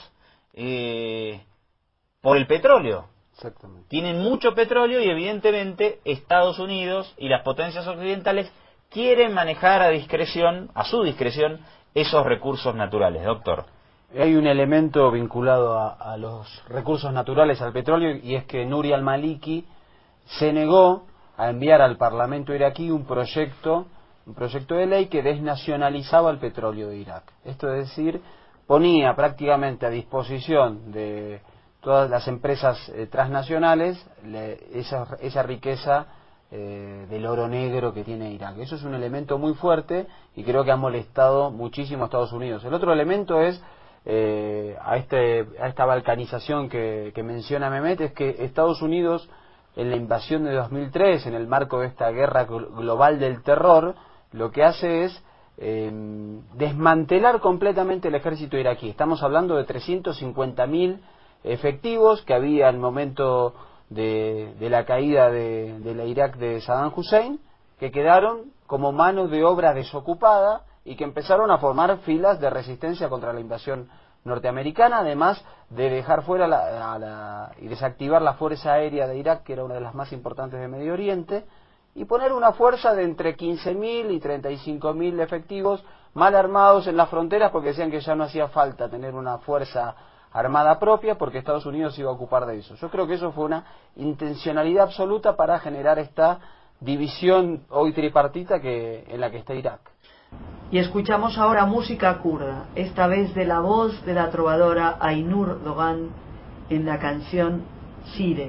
por el petróleo. Exactamente. Tienen mucho petróleo y evidentemente Estados Unidos y las potencias occidentales quieren manejar a discreción, a su discreción, esos recursos naturales. Doctor. Hay un elemento vinculado a los recursos naturales, al petróleo, y es que Nuri al-Maliki se negó a enviar al Parlamento iraquí un proyecto de ley que desnacionalizaba el petróleo de Irak. Esto es decir, ponía prácticamente a disposición de todas las empresas transnacionales esa riqueza del oro negro que tiene Irak. Eso es un elemento muy fuerte y creo que ha molestado muchísimo a Estados Unidos. El otro elemento es a esta balcanización que menciona Mehmet, es que Estados Unidos en la invasión de 2003, en el marco de esta guerra global del terror, lo que hace es desmantelar completamente el ejército iraquí. Estamos hablando de 350.000 efectivos que había al momento de la caída de la Irak de Saddam Hussein, que quedaron como mano de obra desocupada y que empezaron a formar filas de resistencia contra la invasión norteamericana, además de dejar fuera y desactivar la Fuerza Aérea de Irak, que era una de las más importantes de Medio Oriente, y poner una fuerza de entre 15.000 y 35.000 efectivos mal armados en las fronteras, porque decían que ya no hacía falta tener una fuerza armada propia, porque Estados Unidos se iba a ocupar de eso. Yo creo que eso fue una intencionalidad absoluta para generar esta división hoy tripartita en la que está Irak. Y escuchamos ahora música kurda, esta vez de la voz de la trovadora Aynur Doğan en la canción Shire.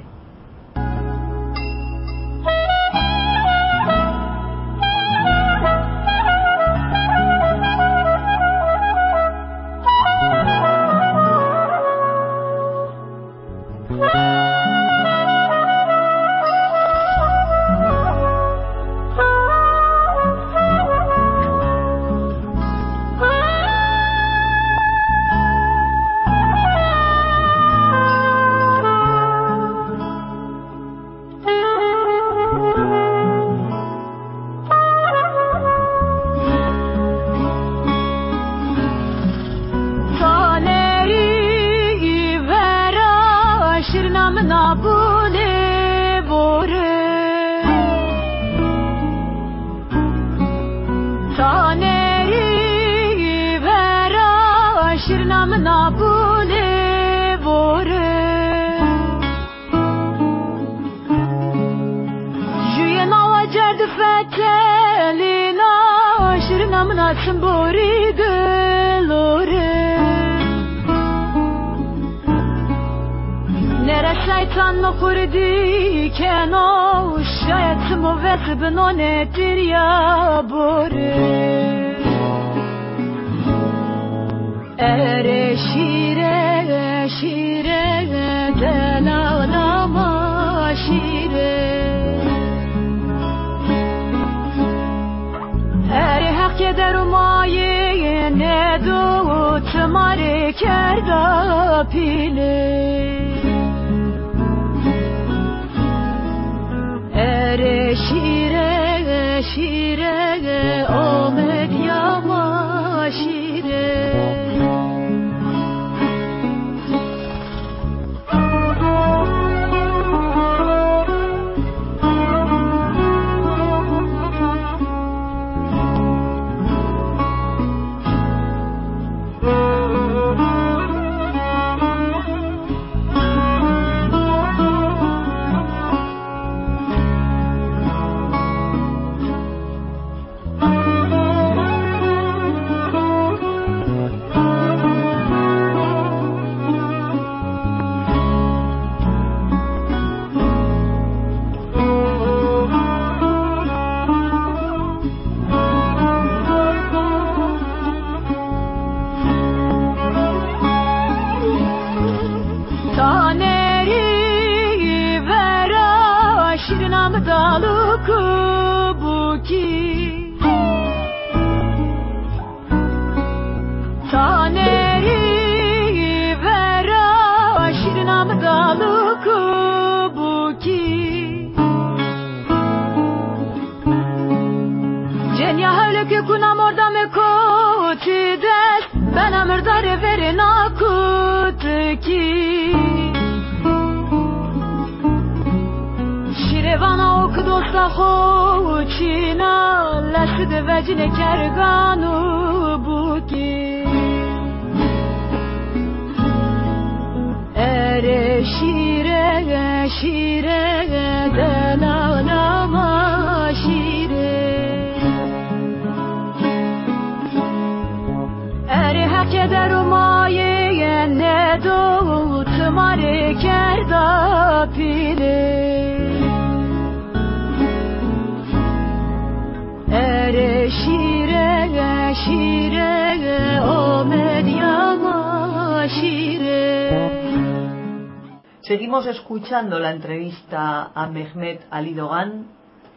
Seguimos escuchando la entrevista a Mehmet Ali Doğan,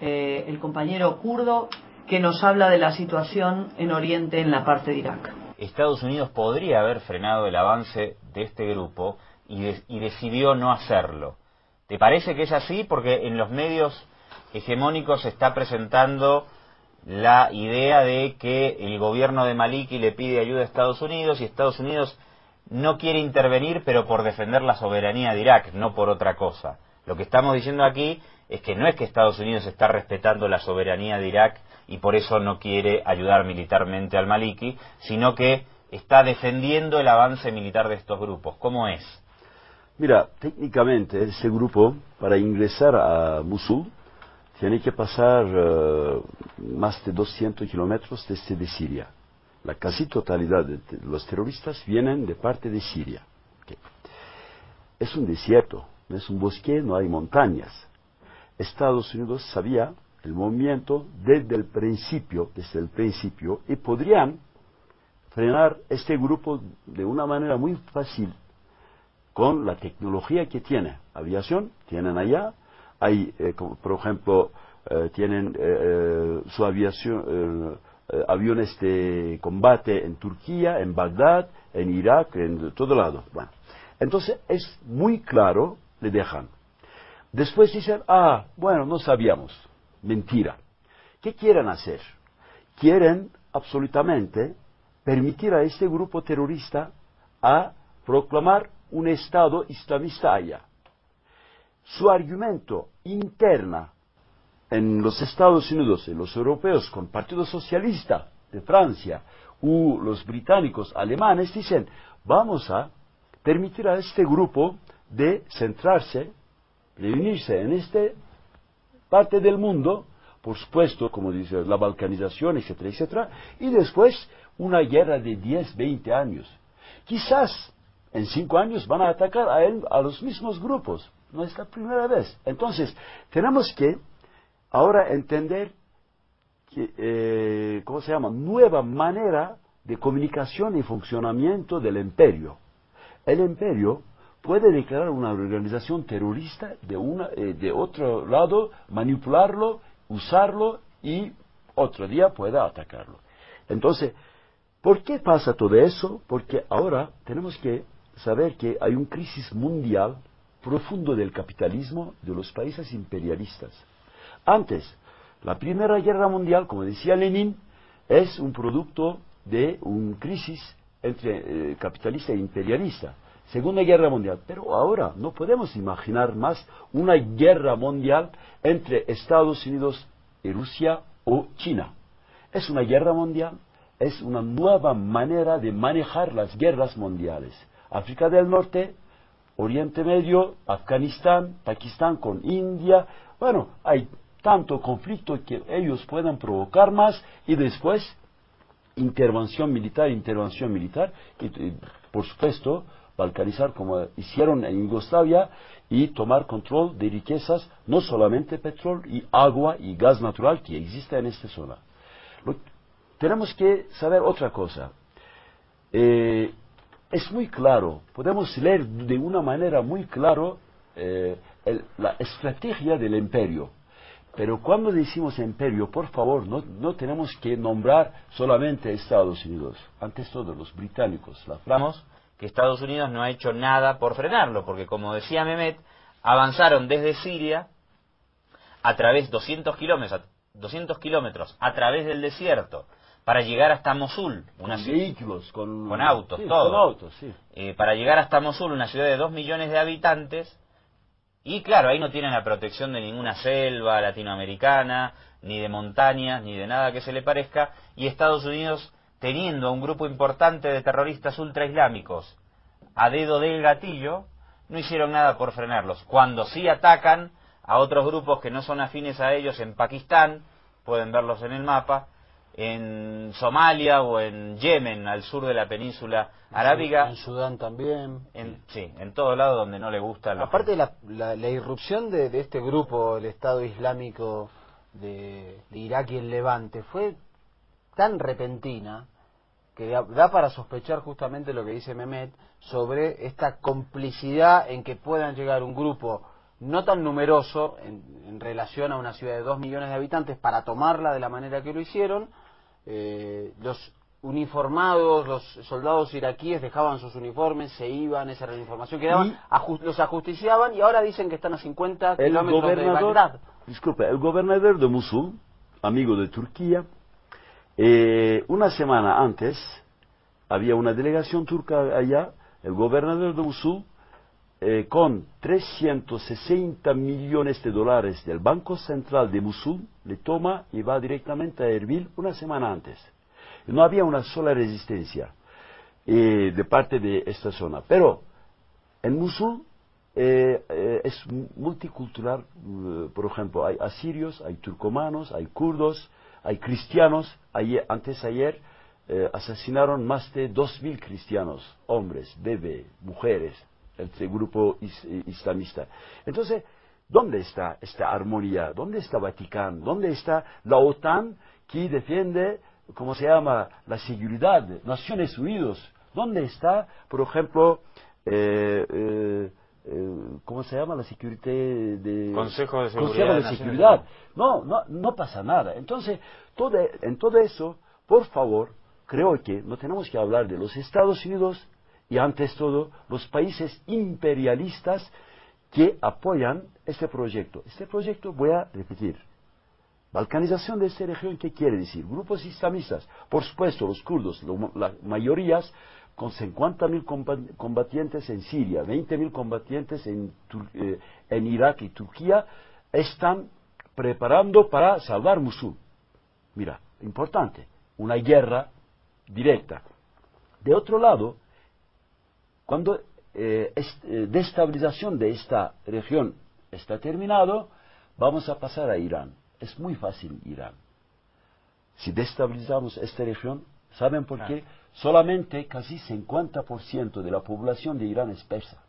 el compañero kurdo, que nos habla de la situación en Oriente, en la parte de Irak. Estados Unidos podría haber frenado el avance de este grupo y decidió no hacerlo. ¿Te parece que es así? Porque en los medios hegemónicos se está presentando la idea de que el gobierno de Maliki le pide ayuda a Estados Unidos y Estados Unidos no quiere intervenir, pero por defender la soberanía de Irak, no por otra cosa. Lo que estamos diciendo aquí es que no es que Estados Unidos está respetando la soberanía de Irak y por eso no quiere ayudar militarmente al Maliki, sino que está defendiendo el avance militar de estos grupos. ¿Cómo es? Mira, técnicamente ese grupo, para ingresar a Mosul, tiene que pasar más de 200 kilómetros desde Siria. La casi totalidad de los terroristas vienen de parte de Siria. Okay. Es un desierto, no es un bosque, no hay montañas. Estados Unidos sabía el movimiento desde el principio, y podrían frenar este grupo de una manera muy fácil con la tecnología que tiene. Aviación, tienen allá, hay, como, por ejemplo, tienen su aviación, aviones de combate en Turquía, en Bagdad, en Irak, en todo lado. Bueno, entonces es muy claro, le dejan. Después dicen, bueno, no sabíamos. Mentira. ¿Qué quieren hacer? Quieren absolutamente permitir a este grupo terrorista a proclamar un Estado islamista allá. Su argumento interna en los Estados Unidos, en los europeos con Partido Socialista de Francia, u los británicos, alemanes, dicen, vamos a permitir a este grupo de centrarse, reunirse en esta parte del mundo, por supuesto, como dice, la balcanización, etcétera, etcétera, y después una guerra de 10, 20 años. Quizás en 5 años van a atacar a los mismos grupos. No es la primera vez. Entonces, tenemos que ahora entender que, ¿cómo se llama? Nueva manera de comunicación y funcionamiento del imperio. El imperio puede declarar una organización terrorista de otro lado, manipularlo, usarlo y otro día puede atacarlo. Entonces, ¿por qué pasa todo eso? Porque ahora tenemos que saber que hay una crisis mundial profundo del capitalismo de los países imperialistas. Antes, la Primera Guerra Mundial, como decía Lenin, es un producto de una crisis entre capitalista e imperialista. Segunda Guerra Mundial. Pero ahora no podemos imaginar más una guerra mundial entre Estados Unidos y Rusia o China. Es una guerra mundial, es una nueva manera de manejar las guerras mundiales. África del Norte, Oriente Medio, Afganistán, Pakistán con India. Bueno, hay tanto conflicto que ellos pueden provocar más y después intervención militar, y por supuesto balcanizar como hicieron en Yugoslavia y tomar control de riquezas, no solamente petróleo y agua y gas natural que existe en esta zona. Tenemos que saber otra cosa. Es muy claro, podemos leer de una manera muy clara la estrategia del imperio. Pero cuando decimos imperio, por favor, no tenemos que nombrar solamente Estados Unidos. Antes todo, los británicos, la Francia. Que Estados Unidos no ha hecho nada por frenarlo, porque como decía Mehmet, avanzaron desde Siria a través 200 kilómetros a través del desierto para llegar hasta Mosul, con vehículos, con autos, sí, todo. Con autos, sí. Para llegar hasta Mosul, una ciudad de 2 millones de habitantes, y claro, ahí no tienen la protección de ninguna selva latinoamericana, ni de montañas, ni de nada que se le parezca, y Estados Unidos, teniendo a un grupo importante de terroristas ultraislámicos a dedo del gatillo, no hicieron nada por frenarlos. Cuando sí atacan a otros grupos que no son afines a ellos en Pakistán, pueden verlos en el mapa, en Somalia o en Yemen, al sur de la península arábiga. En Sudán también. Sí, en todo lado donde no le gusta. Aparte la irrupción de este grupo, el Estado Islámico de Irak y el Levante, fue tan repentina que da para sospechar justamente lo que dice Mehmet sobre esta complicidad en que puedan llegar un grupo no tan numeroso en relación a una ciudad de 2 millones de habitantes para tomarla de la manera que lo hicieron. Los uniformados, los soldados iraquíes dejaban sus uniformes, se iban, esa era la información que daban, los ajusticiaban y ahora dicen que están a 50 kilómetros de Bagdad. Disculpe, el gobernador de Mosul, amigo de Turquía, una semana antes había una delegación turca allá el gobernador de Mosul, con 360 millones de dólares del Banco Central de Mosul, le toma y va directamente a Erbil una semana antes. No había una sola resistencia de parte de esta zona. Pero en Mosul es multicultural. Por ejemplo, hay asirios, hay turcomanos, hay kurdos, hay cristianos. Ayer asesinaron más de 2.000 cristianos, hombres, bebés, mujeres, este grupo islamista. Entonces, ¿dónde está esta armonía? ¿Dónde está Vaticano? ¿Dónde está la OTAN que defiende, ¿cómo se llama?, la seguridad? Naciones Unidas. ¿Dónde está, por ejemplo, ¿cómo se llama? La seguridad de... Consejo de Seguridad. Consejo de Seguridad. No pasa nada. Entonces, en todo eso, por favor, creo que no tenemos que hablar de los Estados Unidos y, antes todo, los países imperialistas que apoyan este proyecto. Este proyecto, voy a repetir, balcanización de esta región, ¿qué quiere decir? Grupos islamistas, por supuesto, los kurdos, las mayorías, con 50.000 combatientes en Siria, 20.000 combatientes en Irak y Turquía, están preparando para salvar Mosul. Mira, importante, una guerra directa. De otro lado, cuando destabilización de esta región está terminado, vamos a pasar a Irán. Es muy fácil Irán. Si destabilizamos esta región, ¿saben por qué? Solamente casi 50% de la población de Irán es persa.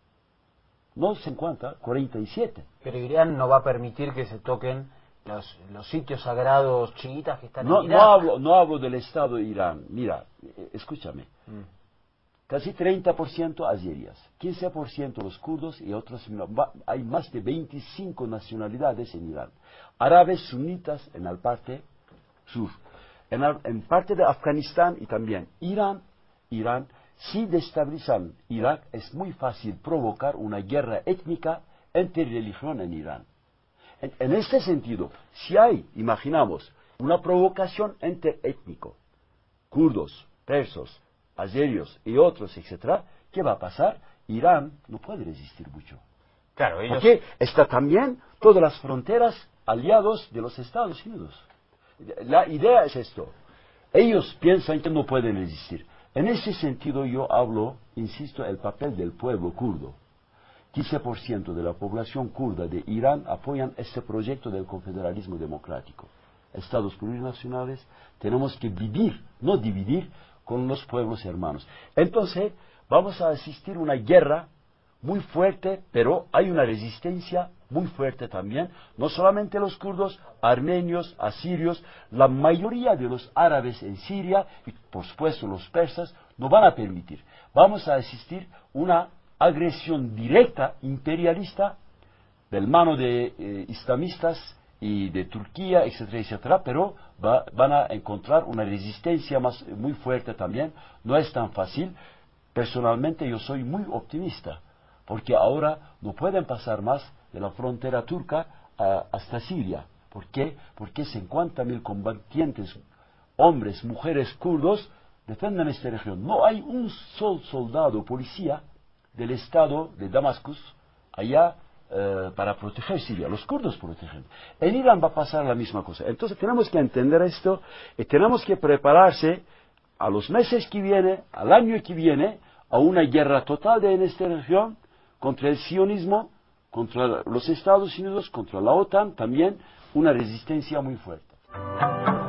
No 50, 47. Pero Irán no va a permitir que se toquen los sitios sagrados chiitas que están en Irak. No hablo del Estado de Irán. Mira, escúchame. Casi 30% azeríes, 15% los kurdos y otros. Hay más de 25 nacionalidades en Irán. Árabes sunitas en la parte sur. En parte de Afganistán y también Irán, si destabilizan Irak, es muy fácil provocar una guerra étnica entre religión en Irán. En este sentido, si hay, imaginamos, una provocación interétnico, kurdos, persos, azerios y otros, etc., ¿qué va a pasar? Irán no puede resistir mucho. Claro, ellos... Porque está también todas las fronteras aliados de los Estados Unidos. La idea es esto. Ellos piensan que no pueden resistir. En ese sentido yo hablo, insisto, el papel del pueblo kurdo. 15% de la población kurda de Irán apoyan este proyecto del confederalismo democrático. Estados plurinacionales, tenemos que vivir, no dividir, con los pueblos hermanos. Entonces, vamos a asistir a una guerra muy fuerte, pero hay una resistencia muy fuerte también, no solamente los kurdos, armenios, asirios, la mayoría de los árabes en Siria, y por supuesto los persas, no van a permitir. Vamos a asistir a una agresión directa, imperialista, del mano de islamistas y de Turquía, etcétera, etcétera, pero van a encontrar una resistencia muy fuerte también. No es tan fácil. Personalmente yo soy muy optimista, porque ahora no pueden pasar más de la frontera turca hasta Siria. ¿Por qué? Porque 50.000 combatientes, hombres, mujeres, kurdos, defienden esta región. No hay un solo soldado, policía del Estado de Damascus allá para proteger Siria. Los kurdos protegen. En Irán va a pasar la misma cosa. Entonces tenemos que entender esto y tenemos que prepararse a los meses que vienen, al año que viene, a una guerra total en esta región contra el sionismo, contra los Estados Unidos, contra la OTAN, también una resistencia muy fuerte.